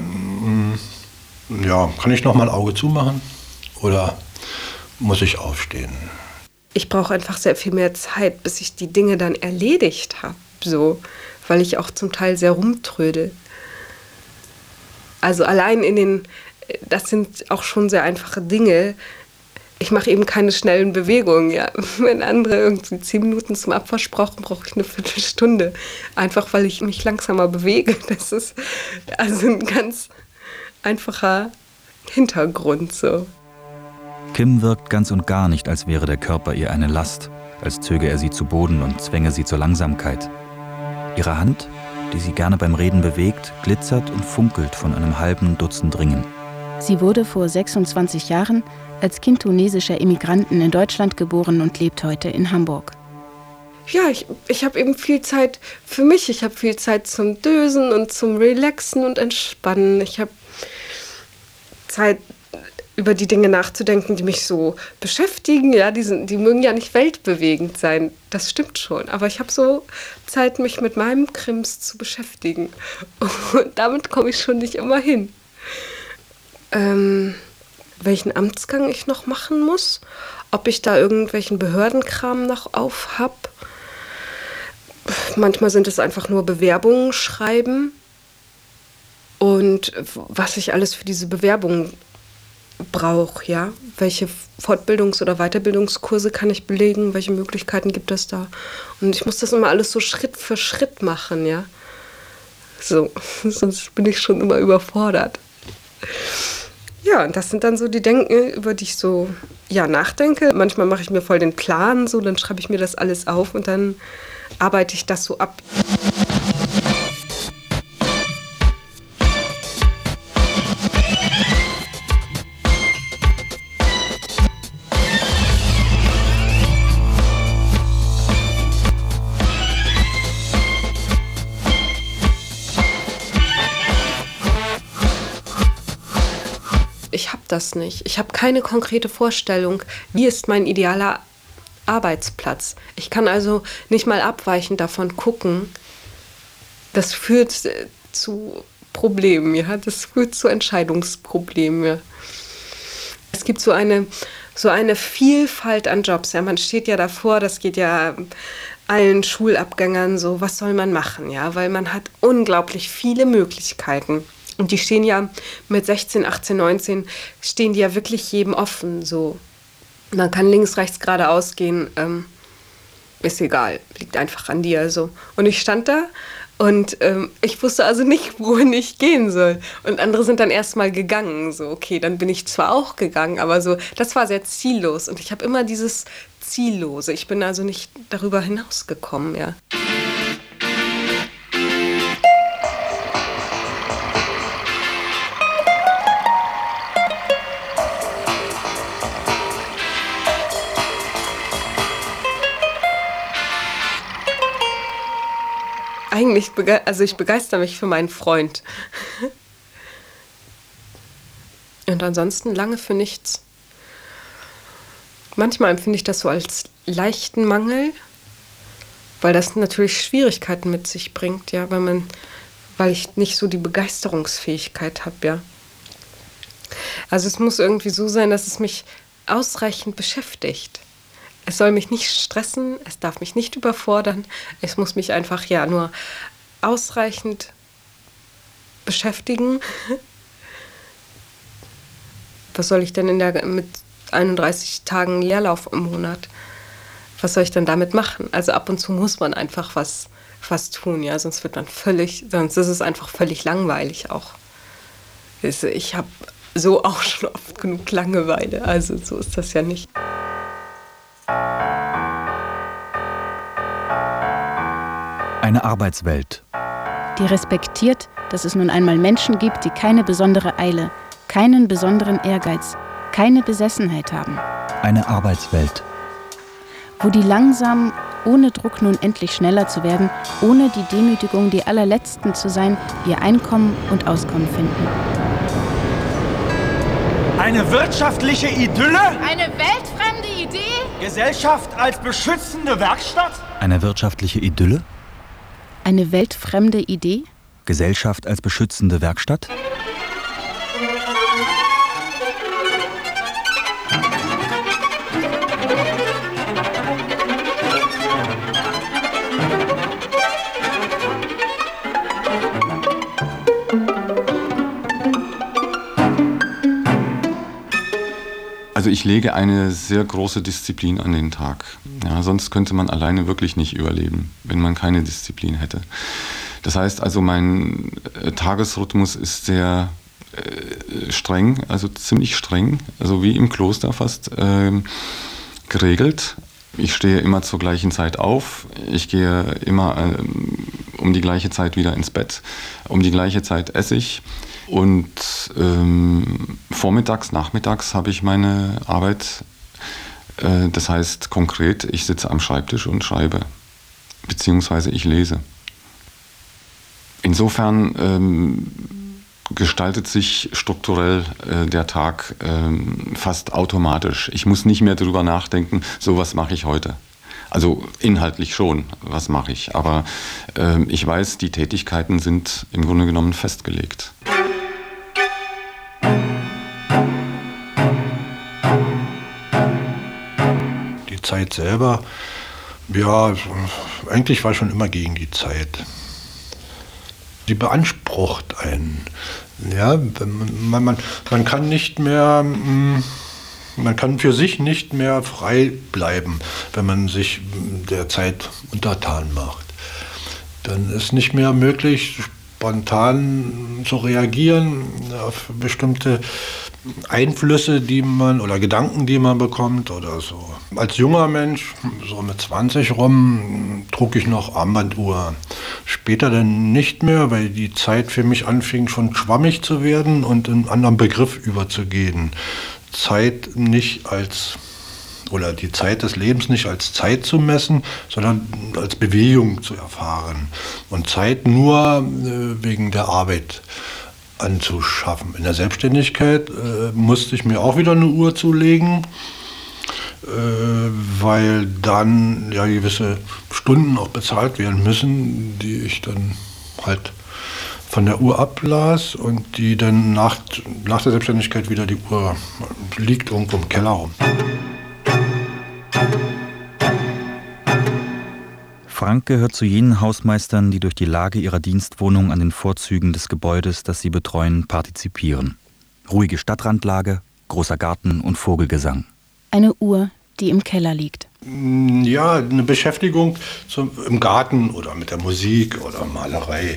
kann ich nochmal ein Auge zumachen oder muss ich aufstehen? Ich brauche einfach sehr viel mehr Zeit, bis ich die Dinge dann erledigt habe, so, weil ich auch zum Teil sehr rumtrödel. Also allein das sind auch schon sehr einfache Dinge. Ich mache eben keine schnellen Bewegungen. Ja. Wenn andere irgendwie 10 Minuten zum Abwasch brauchen, brauche ich eine Viertelstunde. Einfach, weil ich mich langsamer bewege. Das ist also ein ganz einfacher Hintergrund. So. Kim wirkt ganz und gar nicht, als wäre der Körper ihr eine Last, als zöge er sie zu Boden und zwänge sie zur Langsamkeit. Ihre Hand, die sie gerne beim Reden bewegt, glitzert und funkelt von einem halben Dutzend Ringen. Sie wurde vor 26 Jahren als Kind tunesischer Immigranten in Deutschland geboren und lebt heute in Hamburg. Ja, ich habe eben viel Zeit für mich. Ich habe viel Zeit zum Dösen und zum Relaxen und Entspannen. Ich habe Zeit, über die Dinge nachzudenken, die mich so beschäftigen. Ja, die mögen ja nicht weltbewegend sein, das stimmt schon. Aber ich habe so Zeit, mich mit meinem Krims zu beschäftigen. Und damit komme ich schon nicht immer hin. Welchen Amtsgang ich noch machen muss, ob ich da irgendwelchen Behördenkram noch auf habe. Manchmal sind es einfach nur Bewerbungen schreiben und was ich alles für diese Bewerbungen brauche, ja. Welche Fortbildungs- oder Weiterbildungskurse kann ich belegen, welche Möglichkeiten gibt es da? Und ich muss das immer alles so Schritt für Schritt machen, ja. So, sonst bin ich schon immer überfordert. Ja, und das sind dann so die Denken, über die ich so nachdenke. Manchmal mache ich mir voll den Plan, so, dann schreibe ich mir das alles auf und dann arbeite ich das so ab. das nicht. Ich habe keine konkrete Vorstellung, wie ist mein idealer Arbeitsplatz. Ich kann also nicht mal abweichend davon gucken. Das führt zu Problemen, ja. Das führt zu Entscheidungsproblemen, ja. Es gibt so eine Vielfalt an Jobs. Ja, man steht ja davor, das geht ja allen Schulabgängern so, was soll man machen, ja, weil man hat unglaublich viele Möglichkeiten. Und die stehen ja mit 16, 18, 19, stehen die ja wirklich jedem offen, so. Man kann links, rechts, geradeaus gehen, ist egal, liegt einfach an dir, so. Und ich stand da und ich wusste also nicht, wohin ich gehen soll. Und andere sind dann erstmal gegangen, so, okay, dann bin ich zwar auch gegangen, aber so, das war sehr ziellos. Und ich habe immer dieses Ziellose, ich bin also nicht darüber hinausgekommen, ja. Eigentlich, ich begeister mich für meinen Freund. Und ansonsten lange für nichts. Manchmal empfinde ich das so als leichten Mangel, weil das natürlich Schwierigkeiten mit sich bringt, ja, weil ich nicht so die Begeisterungsfähigkeit habe, ja. Also es muss irgendwie so sein, dass es mich ausreichend beschäftigt. Es soll mich nicht stressen, es darf mich nicht überfordern, es muss mich einfach ja nur ausreichend beschäftigen. Was soll ich denn mit 31 Tagen Leerlauf im Monat, was soll ich denn damit machen? Also ab und zu muss man einfach was tun, ja, sonst ist es einfach völlig langweilig auch. Ich habe so auch schon oft genug Langeweile, also so ist das ja nicht. Eine Arbeitswelt. Die respektiert, dass es nun einmal Menschen gibt, die keine besondere Eile, keinen besonderen Ehrgeiz, keine Besessenheit haben. Eine Arbeitswelt. Wo die langsam, ohne Druck nun endlich schneller zu werden, ohne die Demütigung, die Allerletzten zu sein, ihr Einkommen und Auskommen finden. Eine wirtschaftliche Idylle? Eine weltfremde Idee? Gesellschaft als beschützende Werkstatt? Eine wirtschaftliche Idylle? Eine weltfremde Idee? Gesellschaft als beschützende Werkstatt? Also ich lege eine sehr große Disziplin an den Tag. Ja, sonst könnte man alleine wirklich nicht überleben, wenn man keine Disziplin hätte. Das heißt also, mein Tagesrhythmus ist sehr streng, also ziemlich streng, also wie im Kloster fast geregelt. Ich stehe immer zur gleichen Zeit auf, ich gehe immer um die gleiche Zeit wieder ins Bett, um die gleiche Zeit esse ich. Und vormittags, nachmittags habe ich meine Arbeit. Das heißt konkret, ich sitze am Schreibtisch und schreibe, beziehungsweise ich lese. Insofern gestaltet sich strukturell der Tag fast automatisch. Ich muss nicht mehr darüber nachdenken, so was mache ich heute. Also inhaltlich schon, was mache ich. Aber ich weiß, die Tätigkeiten sind im Grunde genommen festgelegt. Die Zeit selber, ja, eigentlich war ich schon immer gegen die Zeit. Die beansprucht einen. Ja, man kann nicht mehr, man kann für sich nicht mehr frei bleiben, wenn man sich der Zeit untertan macht. Dann ist nicht mehr möglich, spontan zu reagieren auf bestimmte Einflüsse, die man oder Gedanken, die man bekommt oder so. Als junger Mensch, so mit 20 rum, trug ich noch Armbanduhr. Später dann nicht mehr, weil die Zeit für mich anfing schon schwammig zu werden und in einen anderen Begriff überzugehen. Zeit nicht als, oder die Zeit des Lebens nicht als Zeit zu messen, sondern als Bewegung zu erfahren. Und Zeit nur wegen der Arbeit. anzuschaffen. In der Selbstständigkeit musste ich mir auch wieder eine Uhr zulegen, weil dann ja gewisse Stunden auch bezahlt werden müssen, die ich dann halt von der Uhr ablas und die dann nach der Selbstständigkeit wieder, die Uhr liegt irgendwo im Keller rum. Frank gehört zu jenen Hausmeistern, die durch die Lage ihrer Dienstwohnung an den Vorzügen des Gebäudes, das sie betreuen, partizipieren. Ruhige Stadtrandlage, großer Garten und Vogelgesang. Eine Uhr, die im Keller liegt. Ja, eine Beschäftigung im Garten oder mit der Musik oder Malerei.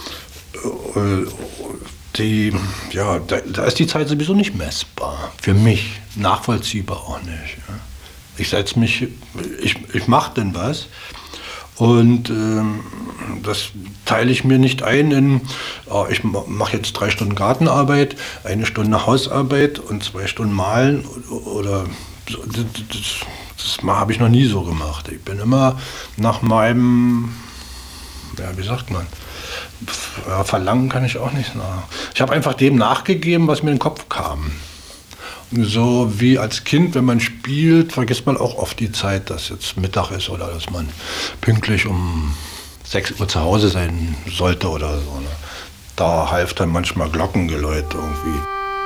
Da ist die Zeit sowieso nicht messbar. Für mich, nachvollziehbar auch nicht. Ja. Ich setze mich, ich mache denn was. Und das teile ich mir nicht ein in, ich mache jetzt 3 Stunden Gartenarbeit, 1 Stunde Hausarbeit und 2 Stunden Malen. Oder das habe ich noch nie so gemacht. Ich bin immer nach meinem, wie sagt man, Verlangen kann ich auch nicht sagen. Ich habe einfach dem nachgegeben, was mir in den Kopf kam. So wie als Kind, wenn man spielt, vergisst man auch oft die Zeit, dass jetzt Mittag ist oder dass man pünktlich um 6 Uhr zu Hause sein sollte oder so. Ne? Da half dann manchmal Glockengeläut irgendwie.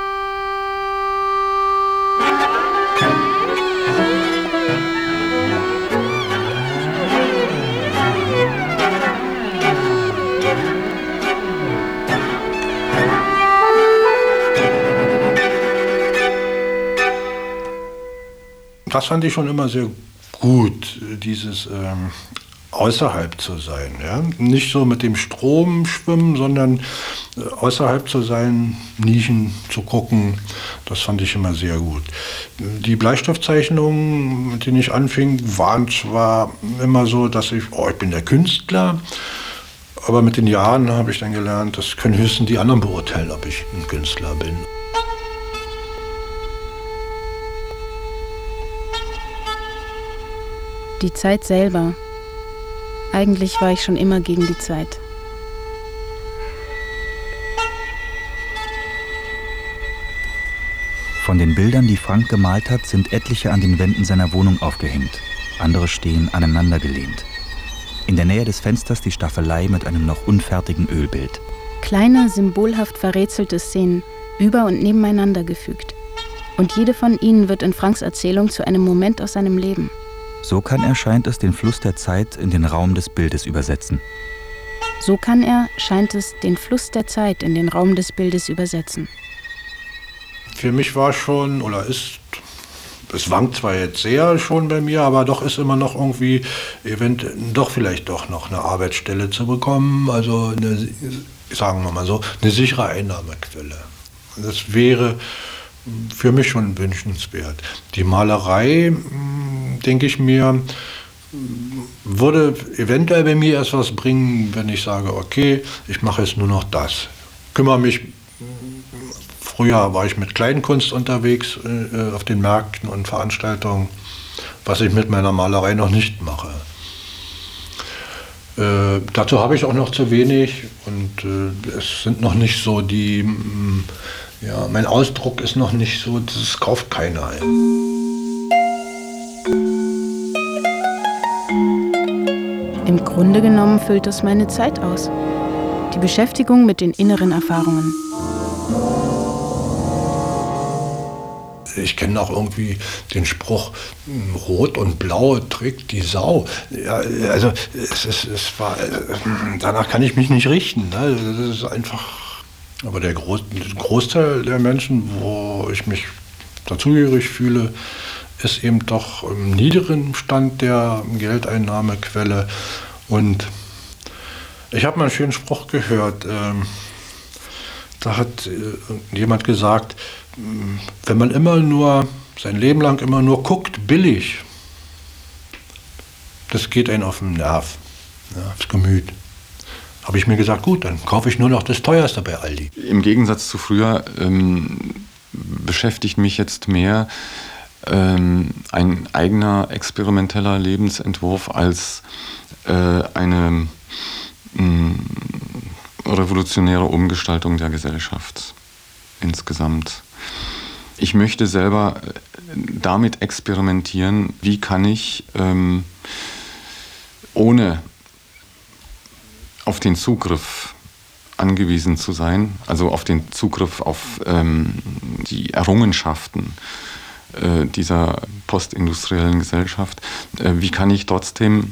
Das fand ich schon immer sehr gut, dieses außerhalb zu sein. Ja? Nicht so mit dem Strom schwimmen, sondern außerhalb zu sein, Nischen zu gucken. Das fand ich immer sehr gut. Die Bleistiftzeichnungen, mit denen ich anfing, waren zwar immer so, dass ich bin der Künstler, aber mit den Jahren habe ich dann gelernt, das können höchstens die anderen beurteilen, ob ich ein Künstler bin. Die Zeit selber. Eigentlich war ich schon immer gegen die Zeit. Von den Bildern, die Frank gemalt hat, sind etliche an den Wänden seiner Wohnung aufgehängt. Andere stehen aneinandergelehnt. In der Nähe des Fensters die Staffelei mit einem noch unfertigen Ölbild. Kleine, symbolhaft verrätselte Szenen, über- und nebeneinander gefügt. Und jede von ihnen wird in Franks Erzählung zu einem Moment aus seinem Leben. So kann er, scheint es, den Fluss der Zeit in den Raum des Bildes übersetzen. So kann er, scheint es, den Fluss der Zeit in den Raum des Bildes übersetzen. Für mich war schon, oder ist, es wankt zwar jetzt sehr schon bei mir, aber doch ist immer noch irgendwie, vielleicht doch noch eine Arbeitsstelle zu bekommen, also sagen wir mal so, eine sichere Einnahmequelle. Das wäre für mich schon wünschenswert. Die Malerei, denke ich mir, würde eventuell bei mir erst was bringen, wenn ich sage, okay, ich mache jetzt nur noch das. Kümmere mich, früher war ich mit Kleinkunst unterwegs auf den Märkten und Veranstaltungen, was ich mit meiner Malerei noch nicht mache. Dazu habe ich auch noch zu wenig und es sind noch nicht so die, mein Ausdruck ist noch nicht so, das kauft keiner ein. Im Grunde genommen füllt das meine Zeit aus. Die Beschäftigung mit den inneren Erfahrungen. Ich kenne auch irgendwie den Spruch, Rot und Blau trägt die Sau. Ja, also danach kann ich mich nicht richten. Ne? Das ist einfach. Aber der Großteil der Menschen, wo ich mich dazugehörig fühle, ist eben doch im niederen Stand der Geldeinnahmequelle. Und ich habe mal einen schönen Spruch gehört. Da hat jemand gesagt, wenn man sein Leben lang immer nur guckt, billig, das geht einen auf den Nerv, aufs Gemüt. Habe ich mir gesagt, gut, dann kaufe ich nur noch das Teuerste bei Aldi. Im Gegensatz zu früher beschäftigt mich jetzt mehr ein eigener experimenteller Lebensentwurf als eine revolutionäre Umgestaltung der Gesellschaft insgesamt. Ich möchte selber damit experimentieren, wie kann ich ohne auf den Zugriff angewiesen zu sein, also auf den Zugriff auf die Errungenschaften dieser postindustriellen Gesellschaft, wie kann ich trotzdem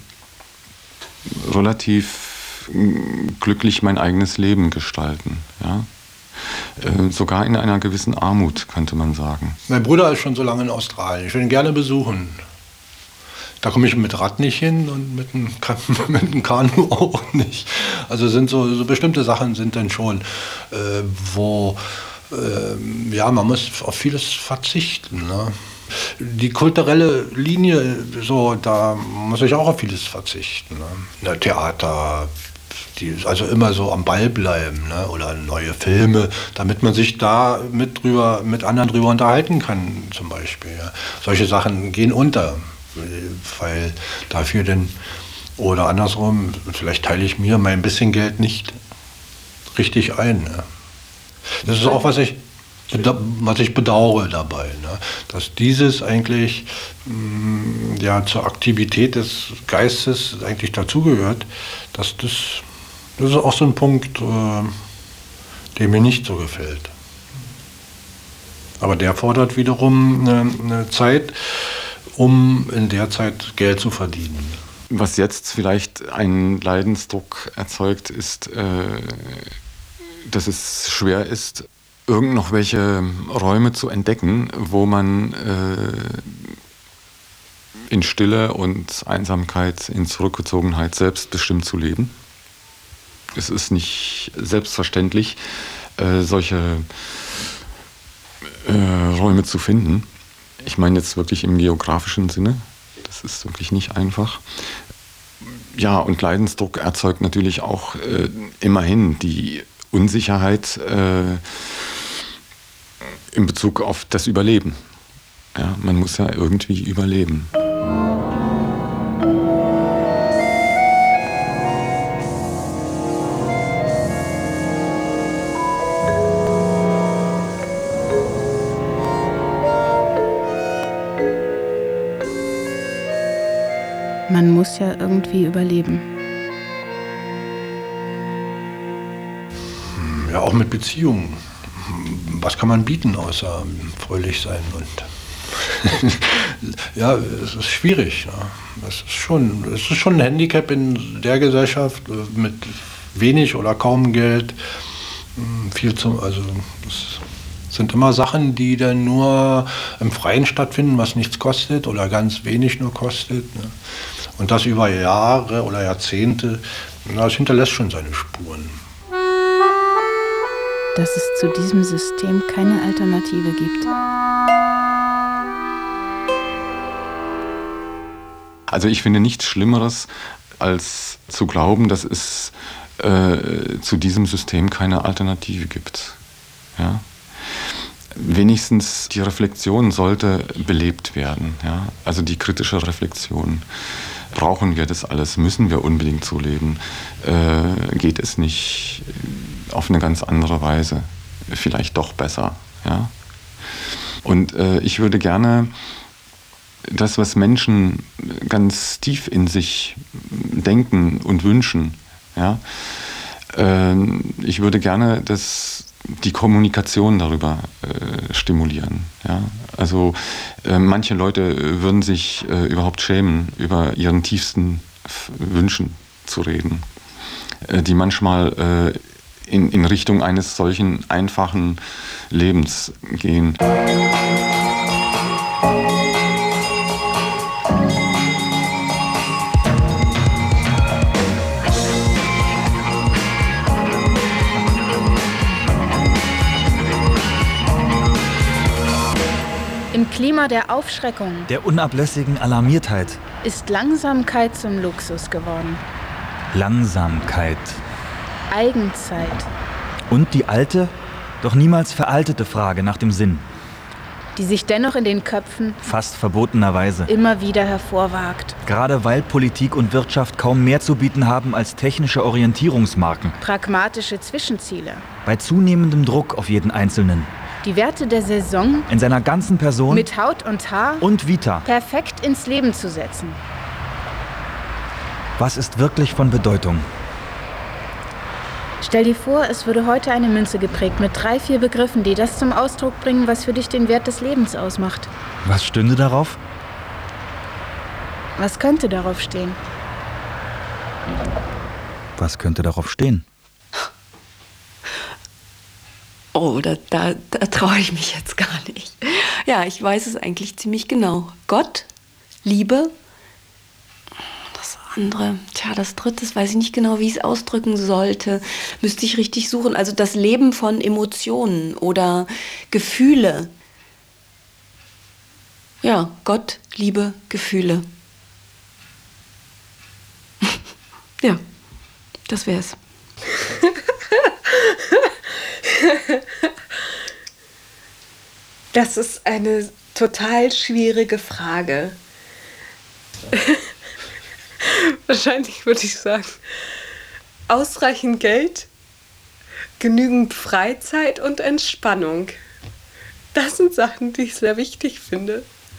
relativ glücklich mein eigenes Leben gestalten, ja? Sogar in einer gewissen Armut, könnte man sagen. Mein Bruder ist schon so lange in Australien. Ich will ihn gerne besuchen. Da komme ich mit Rad nicht hin und mit dem Kanu auch nicht. Also sind so bestimmte Sachen sind dann schon, wo man muss auf vieles verzichten. Ne? Die kulturelle Linie, so, da muss ich auch auf vieles verzichten. Ne? Theater, also immer so am Ball bleiben, ne? Oder neue Filme, damit man sich da mit anderen drüber unterhalten kann, zum Beispiel. Ja? Solche Sachen gehen unter, weil dafür denn, oder andersrum, vielleicht teile ich mir mein bisschen Geld nicht richtig ein. Ne? Das ist auch, was ich bedauere dabei, ne? Dass dieses eigentlich zur Aktivität des Geistes eigentlich dazugehört, dass das ist auch so ein Punkt, der mir nicht so gefällt. Aber der fordert wiederum eine Zeit, um in der Zeit Geld zu verdienen. Was jetzt vielleicht einen Leidensdruck erzeugt, ist, dass es schwer ist, noch welche Räume zu entdecken, wo man in Stille und Einsamkeit, in Zurückgezogenheit selbstbestimmt zu leben. Es ist nicht selbstverständlich, solche Räume zu finden. Ich meine jetzt wirklich im geografischen Sinne. Das ist wirklich nicht einfach. Ja, und Leidensdruck erzeugt natürlich auch immerhin die Unsicherheit in Bezug auf das Überleben. Ja, man muss ja irgendwie überleben. Man muss ja irgendwie überleben. Ja, auch mit Beziehungen. Was kann man bieten, außer fröhlich sein? Und ja, es ist schwierig. Ja. Es ist schon ein Handicap in der Gesellschaft mit wenig oder kaum Geld. Es sind immer Sachen, die dann nur im Freien stattfinden, was nichts kostet oder ganz wenig nur kostet. Ne? Und das über Jahre oder Jahrzehnte, das hinterlässt schon seine Spuren. Dass es zu diesem System keine Alternative gibt. Also ich finde nichts Schlimmeres, als zu glauben, dass es zu diesem System keine Alternative gibt. Ja? Wenigstens die Reflexion sollte belebt werden. Ja? Also die kritische Reflexion. Brauchen wir das alles? Müssen wir unbedingt so leben? Geht es nicht auf eine ganz andere Weise? Vielleicht doch besser. Ja? Und ich würde gerne das, was Menschen ganz tief in sich denken und wünschen, ja? Ich würde gerne die Kommunikation darüber stimulieren. Ja? Also manche Leute würden sich überhaupt schämen, über ihren tiefsten Wünschen zu reden, die manchmal in Richtung eines solchen einfachen Lebens gehen. Im Klima der Aufschreckung, der unablässigen Alarmiertheit, ist Langsamkeit zum Luxus geworden. Langsamkeit. Eigenzeit. Und die alte, doch niemals veraltete Frage nach dem Sinn. die sich dennoch in den Köpfen fast verbotenerweise immer wieder hervorwagt. Gerade weil Politik und Wirtschaft kaum mehr zu bieten haben als technische Orientierungsmarken. Pragmatische Zwischenziele. Bei zunehmendem Druck auf jeden Einzelnen. Die Werte der Saison in seiner ganzen Person mit Haut und Haar und Vita perfekt ins Leben zu setzen. Was ist wirklich von Bedeutung? Stell dir vor, es würde heute eine Münze geprägt mit 3, 4 Begriffen, die das zum Ausdruck bringen, was für dich den Wert des Lebens ausmacht. Was stünde darauf? Was könnte darauf stehen? Was könnte darauf stehen? Oh, da traue ich mich jetzt gar nicht. Ja, ich weiß es eigentlich ziemlich genau. Gott, Liebe, das andere, das dritte, das weiß ich nicht genau, wie ich es ausdrücken sollte. Müsste ich richtig suchen. Also das Leben von Emotionen oder Gefühle. Ja, Gott, Liebe, Gefühle. Ja, das wär's. Das ist eine total schwierige Frage. Wahrscheinlich würde ich sagen, ausreichend Geld, genügend Freizeit und Entspannung. Das sind Sachen, die ich sehr wichtig finde.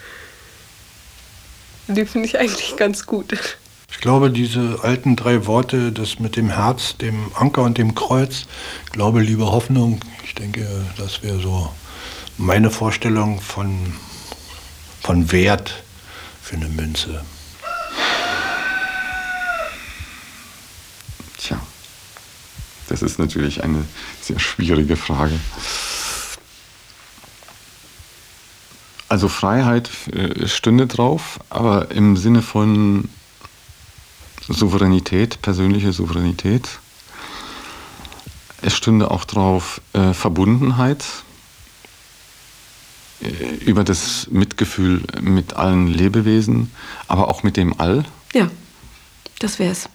Die finde ich eigentlich ganz gut. Ich glaube, diese alten 3 Worte, das mit dem Herz, dem Anker und dem Kreuz, Glaube, Liebe, Hoffnung, ich denke, das wäre so meine Vorstellung von Wert für eine Münze. Tja, das ist natürlich eine sehr schwierige Frage. Also Freiheit stünde drauf, aber im Sinne von Souveränität, persönliche Souveränität. Es stünde auch drauf Verbundenheit, über das Mitgefühl mit allen Lebewesen, aber auch mit dem All. Ja, das wär's.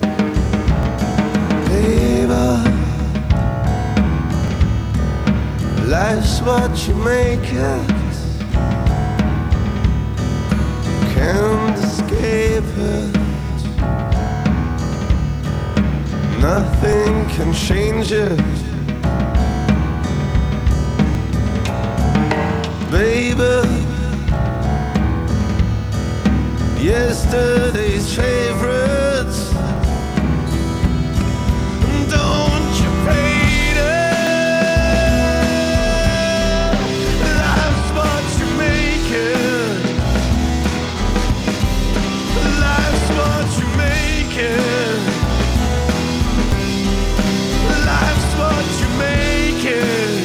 Baby, life's what you make it. Can't escape it. Nothing can change it. Baby, yesterday's favorites. Don't you hate it? Life's what you make it. Life's what you make it. Life's what you make it.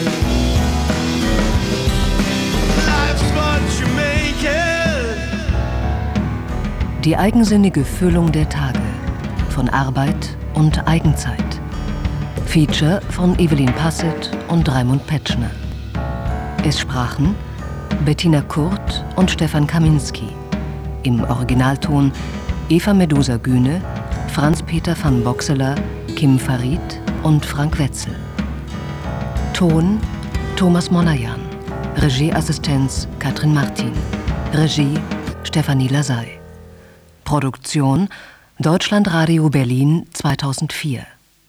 Life's what you make it. Die eigensinnige Füllung der Tage von Arbeit und Eigenzeit. Feature von Evelyn Passett und Raimund Petschner. Es sprachen Bettina Kurt und Stefan Kaminski. Im Originalton Eva Medusa Güne, Franz-Peter van Boxeler, Kim Farid und Frank Wetzel. Ton Thomas Monajan. Regieassistenz Katrin Martin. Regie Stefanie Lasey. Produktion Deutschlandradio Berlin 2004.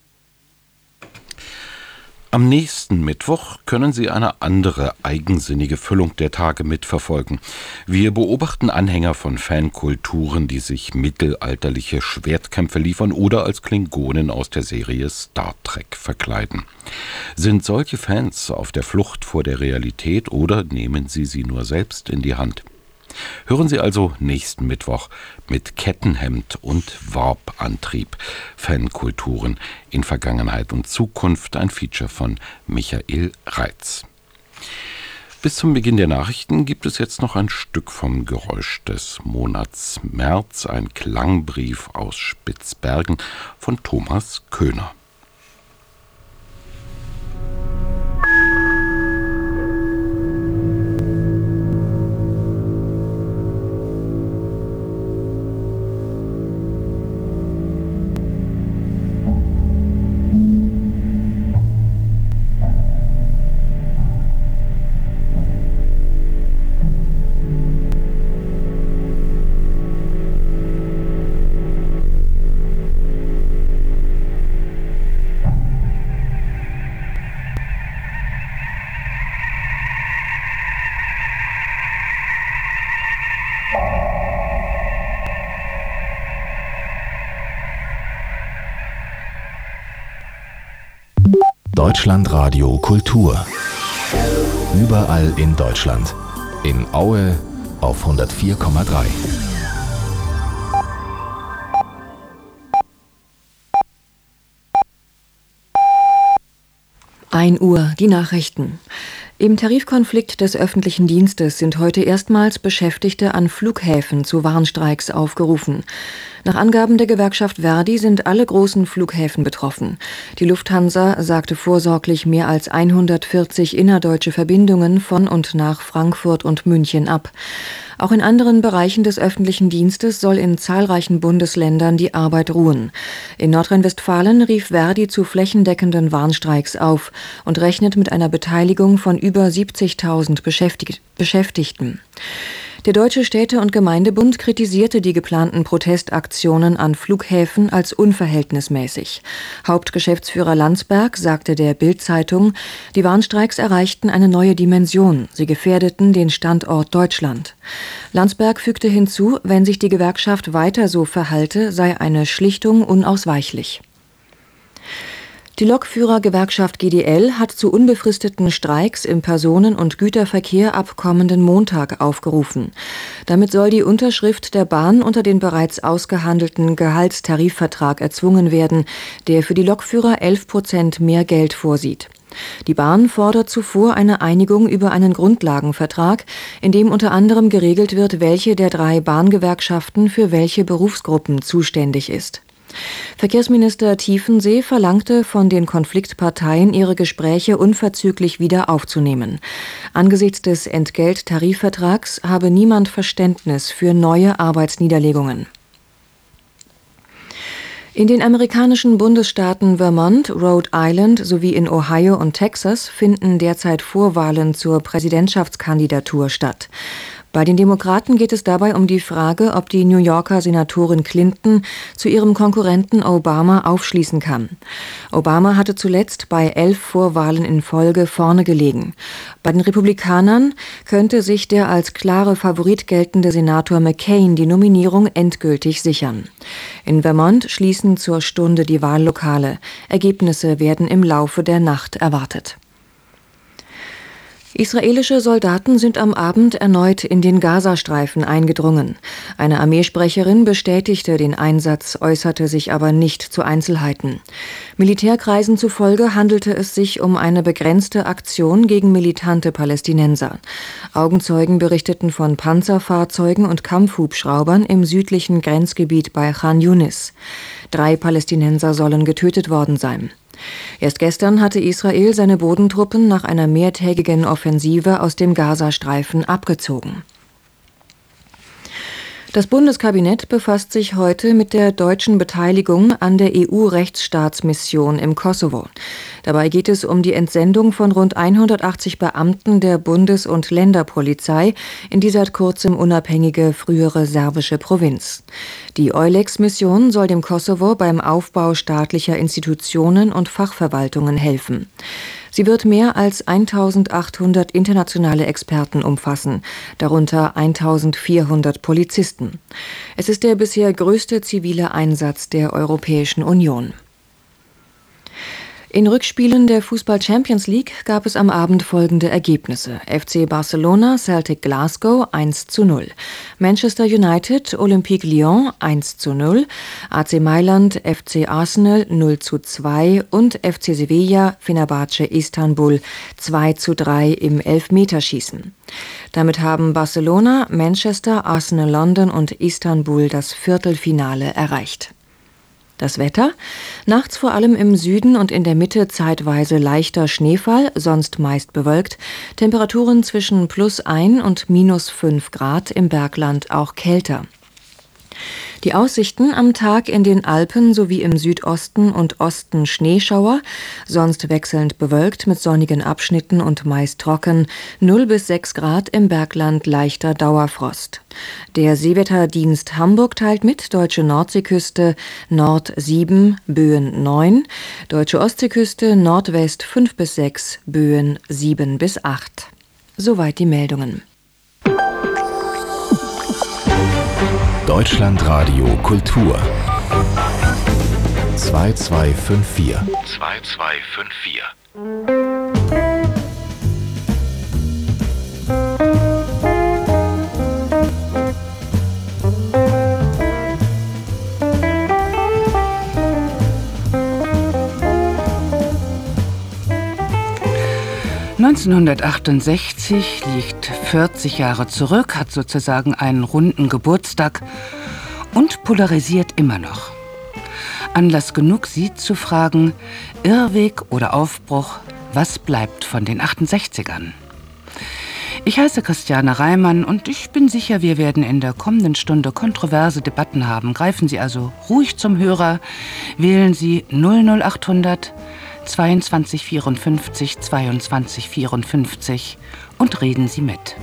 Am nächsten Mittwoch können Sie eine andere eigensinnige Füllung der Tage mitverfolgen. Wir beobachten Anhänger von Fankulturen, die sich mittelalterliche Schwertkämpfe liefern oder als Klingonen aus der Serie Star Trek verkleiden. Sind solche Fans auf der Flucht vor der Realität oder nehmen Sie sie nur selbst in die Hand? Hören Sie also nächsten Mittwoch mit Kettenhemd und Warp-Antrieb. Fankulturen in Vergangenheit und Zukunft, ein Feature von Michael Reitz. Bis zum Beginn der Nachrichten gibt es jetzt noch ein Stück vom Geräusch des Monats März, ein Klangbrief aus Spitzbergen von Thomas Köhner. Deutschlandradio Kultur. Überall in Deutschland. In Aue auf 104,3. 1 Uhr, die Nachrichten. Im Tarifkonflikt des öffentlichen Dienstes sind heute erstmals Beschäftigte an Flughäfen zu Warnstreiks aufgerufen. Nach Angaben der Gewerkschaft ver.di sind alle großen Flughäfen betroffen. Die Lufthansa sagte vorsorglich mehr als 140 innerdeutsche Verbindungen von und nach Frankfurt und München ab. Auch in anderen Bereichen des öffentlichen Dienstes soll in zahlreichen Bundesländern die Arbeit ruhen. In Nordrhein-Westfalen rief ver.di zu flächendeckenden Warnstreiks auf und rechnet mit einer Beteiligung von über 70.000 Beschäftigten. Der Deutsche Städte- und Gemeindebund kritisierte die geplanten Protestaktionen an Flughäfen als unverhältnismäßig. Hauptgeschäftsführer Landsberg sagte der Bild-Zeitung, die Warnstreiks erreichten eine neue Dimension. Sie gefährdeten den Standort Deutschland. Landsberg fügte hinzu, wenn sich die Gewerkschaft weiter so verhalte, sei eine Schlichtung unausweichlich. Die Lokführergewerkschaft GDL hat zu unbefristeten Streiks im Personen- und Güterverkehr ab kommenden Montag aufgerufen. Damit soll die Unterschrift der Bahn unter den bereits ausgehandelten Gehaltstarifvertrag erzwungen werden, der für die Lokführer 11% mehr Geld vorsieht. Die Bahn fordert zuvor eine Einigung über einen Grundlagenvertrag, in dem unter anderem geregelt wird, welche der 3 Bahngewerkschaften für welche Berufsgruppen zuständig ist. Verkehrsminister Tiefensee verlangte von den Konfliktparteien, ihre Gespräche unverzüglich wieder aufzunehmen. Angesichts des Entgelttarifvertrags habe niemand Verständnis für neue Arbeitsniederlegungen. In den amerikanischen Bundesstaaten Vermont, Rhode Island sowie in Ohio und Texas finden derzeit Vorwahlen zur Präsidentschaftskandidatur statt. Bei den Demokraten geht es dabei um die Frage, ob die New Yorker Senatorin Clinton zu ihrem Konkurrenten Obama aufschließen kann. Obama hatte zuletzt bei 11 Vorwahlen in Folge vorne gelegen. Bei den Republikanern könnte sich der als klare Favorit geltende Senator McCain die Nominierung endgültig sichern. In Vermont schließen zur Stunde die Wahllokale. Ergebnisse werden im Laufe der Nacht erwartet. Israelische Soldaten sind am Abend erneut in den Gazastreifen eingedrungen. Eine Armeesprecherin bestätigte den Einsatz, äußerte sich aber nicht zu Einzelheiten. Militärkreisen zufolge handelte es sich um eine begrenzte Aktion gegen militante Palästinenser. Augenzeugen berichteten von Panzerfahrzeugen und Kampfhubschraubern im südlichen Grenzgebiet bei Khan Yunis. 3 Palästinenser sollen getötet worden sein. Erst gestern hatte Israel seine Bodentruppen nach einer mehrtägigen Offensive aus dem Gazastreifen abgezogen. Das Bundeskabinett befasst sich heute mit der deutschen Beteiligung an der EU-Rechtsstaatsmission im Kosovo. Dabei geht es um die Entsendung von rund 180 Beamten der Bundes- und Länderpolizei in die seit kurzem unabhängige frühere serbische Provinz. Die EULEX-Mission soll dem Kosovo beim Aufbau staatlicher Institutionen und Fachverwaltungen helfen. Sie wird mehr als 1.800 internationale Experten umfassen, darunter 1.400 Polizisten. Es ist der bisher größte zivile Einsatz der Europäischen Union. In Rückspielen der Fußball-Champions League gab es am Abend folgende Ergebnisse. FC Barcelona, Celtic Glasgow 1:0. Manchester United, Olympique Lyon 1:0. AC Mailand, FC Arsenal 0:2 und FC Sevilla, Fenerbahce Istanbul 2:3 im Elfmeterschießen. Damit haben Barcelona, Manchester, Arsenal London und Istanbul das Viertelfinale erreicht. Das Wetter? Nachts vor allem im Süden und in der Mitte zeitweise leichter Schneefall, sonst meist bewölkt. Temperaturen zwischen +1 und -5 Grad, im Bergland auch kälter. Die Aussichten am Tag in den Alpen sowie im Südosten und Osten Schneeschauer, sonst wechselnd bewölkt mit sonnigen Abschnitten und meist trocken, 0 bis 6 Grad, im Bergland leichter Dauerfrost. Der Seewetterdienst Hamburg teilt mit, deutsche Nordseeküste Nord 7, Böen 9, deutsche Ostseeküste Nordwest 5 bis 6, Böen 7 bis 8. Soweit die Meldungen. Deutschlandradio Kultur 2254. 2254. ...1968 liegt 40 Jahre zurück, hat sozusagen einen runden Geburtstag und polarisiert immer noch. Anlass genug, Sie zu fragen, Irrweg oder Aufbruch, was bleibt von den 68ern? Ich heiße Christiane Reimann und ich bin sicher, wir werden in der kommenden Stunde kontroverse Debatten haben. Greifen Sie also ruhig zum Hörer, wählen Sie 00800 22 54 22 54 und reden Sie mit.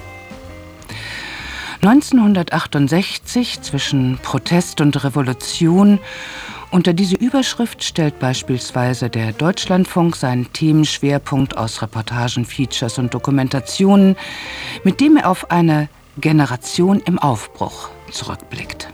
1968 zwischen Protest und Revolution. Unter diese Überschrift stellt beispielsweise der Deutschlandfunk seinen Themenschwerpunkt aus Reportagen, Features und Dokumentationen, mit dem er auf eine Generation im Aufbruch zurückblickt.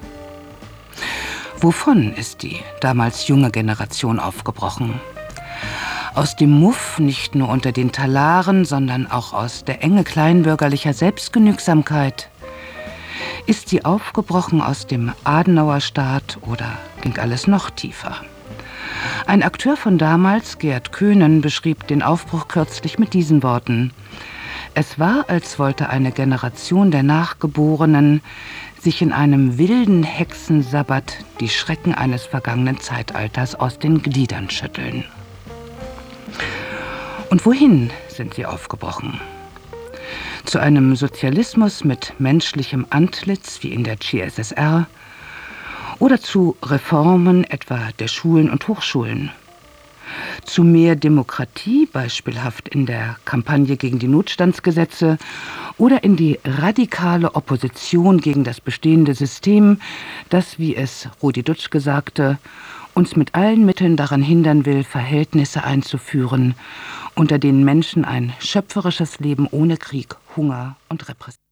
Wovon ist die damals junge Generation aufgebrochen? Aus dem Muff, nicht nur unter den Talaren, sondern auch aus der Enge kleinbürgerlicher Selbstgenügsamkeit. Ist sie aufgebrochen aus dem Adenauerstaat oder ging alles noch tiefer? Ein Akteur von damals, Gerd Köhnen, beschrieb den Aufbruch kürzlich mit diesen Worten: Es war, als wollte eine Generation der Nachgeborenen sich in einem wilden Hexensabbat die Schrecken eines vergangenen Zeitalters aus den Gliedern schütteln. Und wohin sind sie aufgebrochen? Zu einem Sozialismus mit menschlichem Antlitz wie in der CSSR oder zu Reformen etwa der Schulen und Hochschulen? Zu mehr Demokratie, beispielhaft in der Kampagne gegen die Notstandsgesetze oder in die radikale Opposition gegen das bestehende System, das, wie es Rudi Dutschke sagte, uns mit allen Mitteln daran hindern will, Verhältnisse einzuführen, unter denen Menschen ein schöpferisches Leben ohne Krieg, Hunger und Repression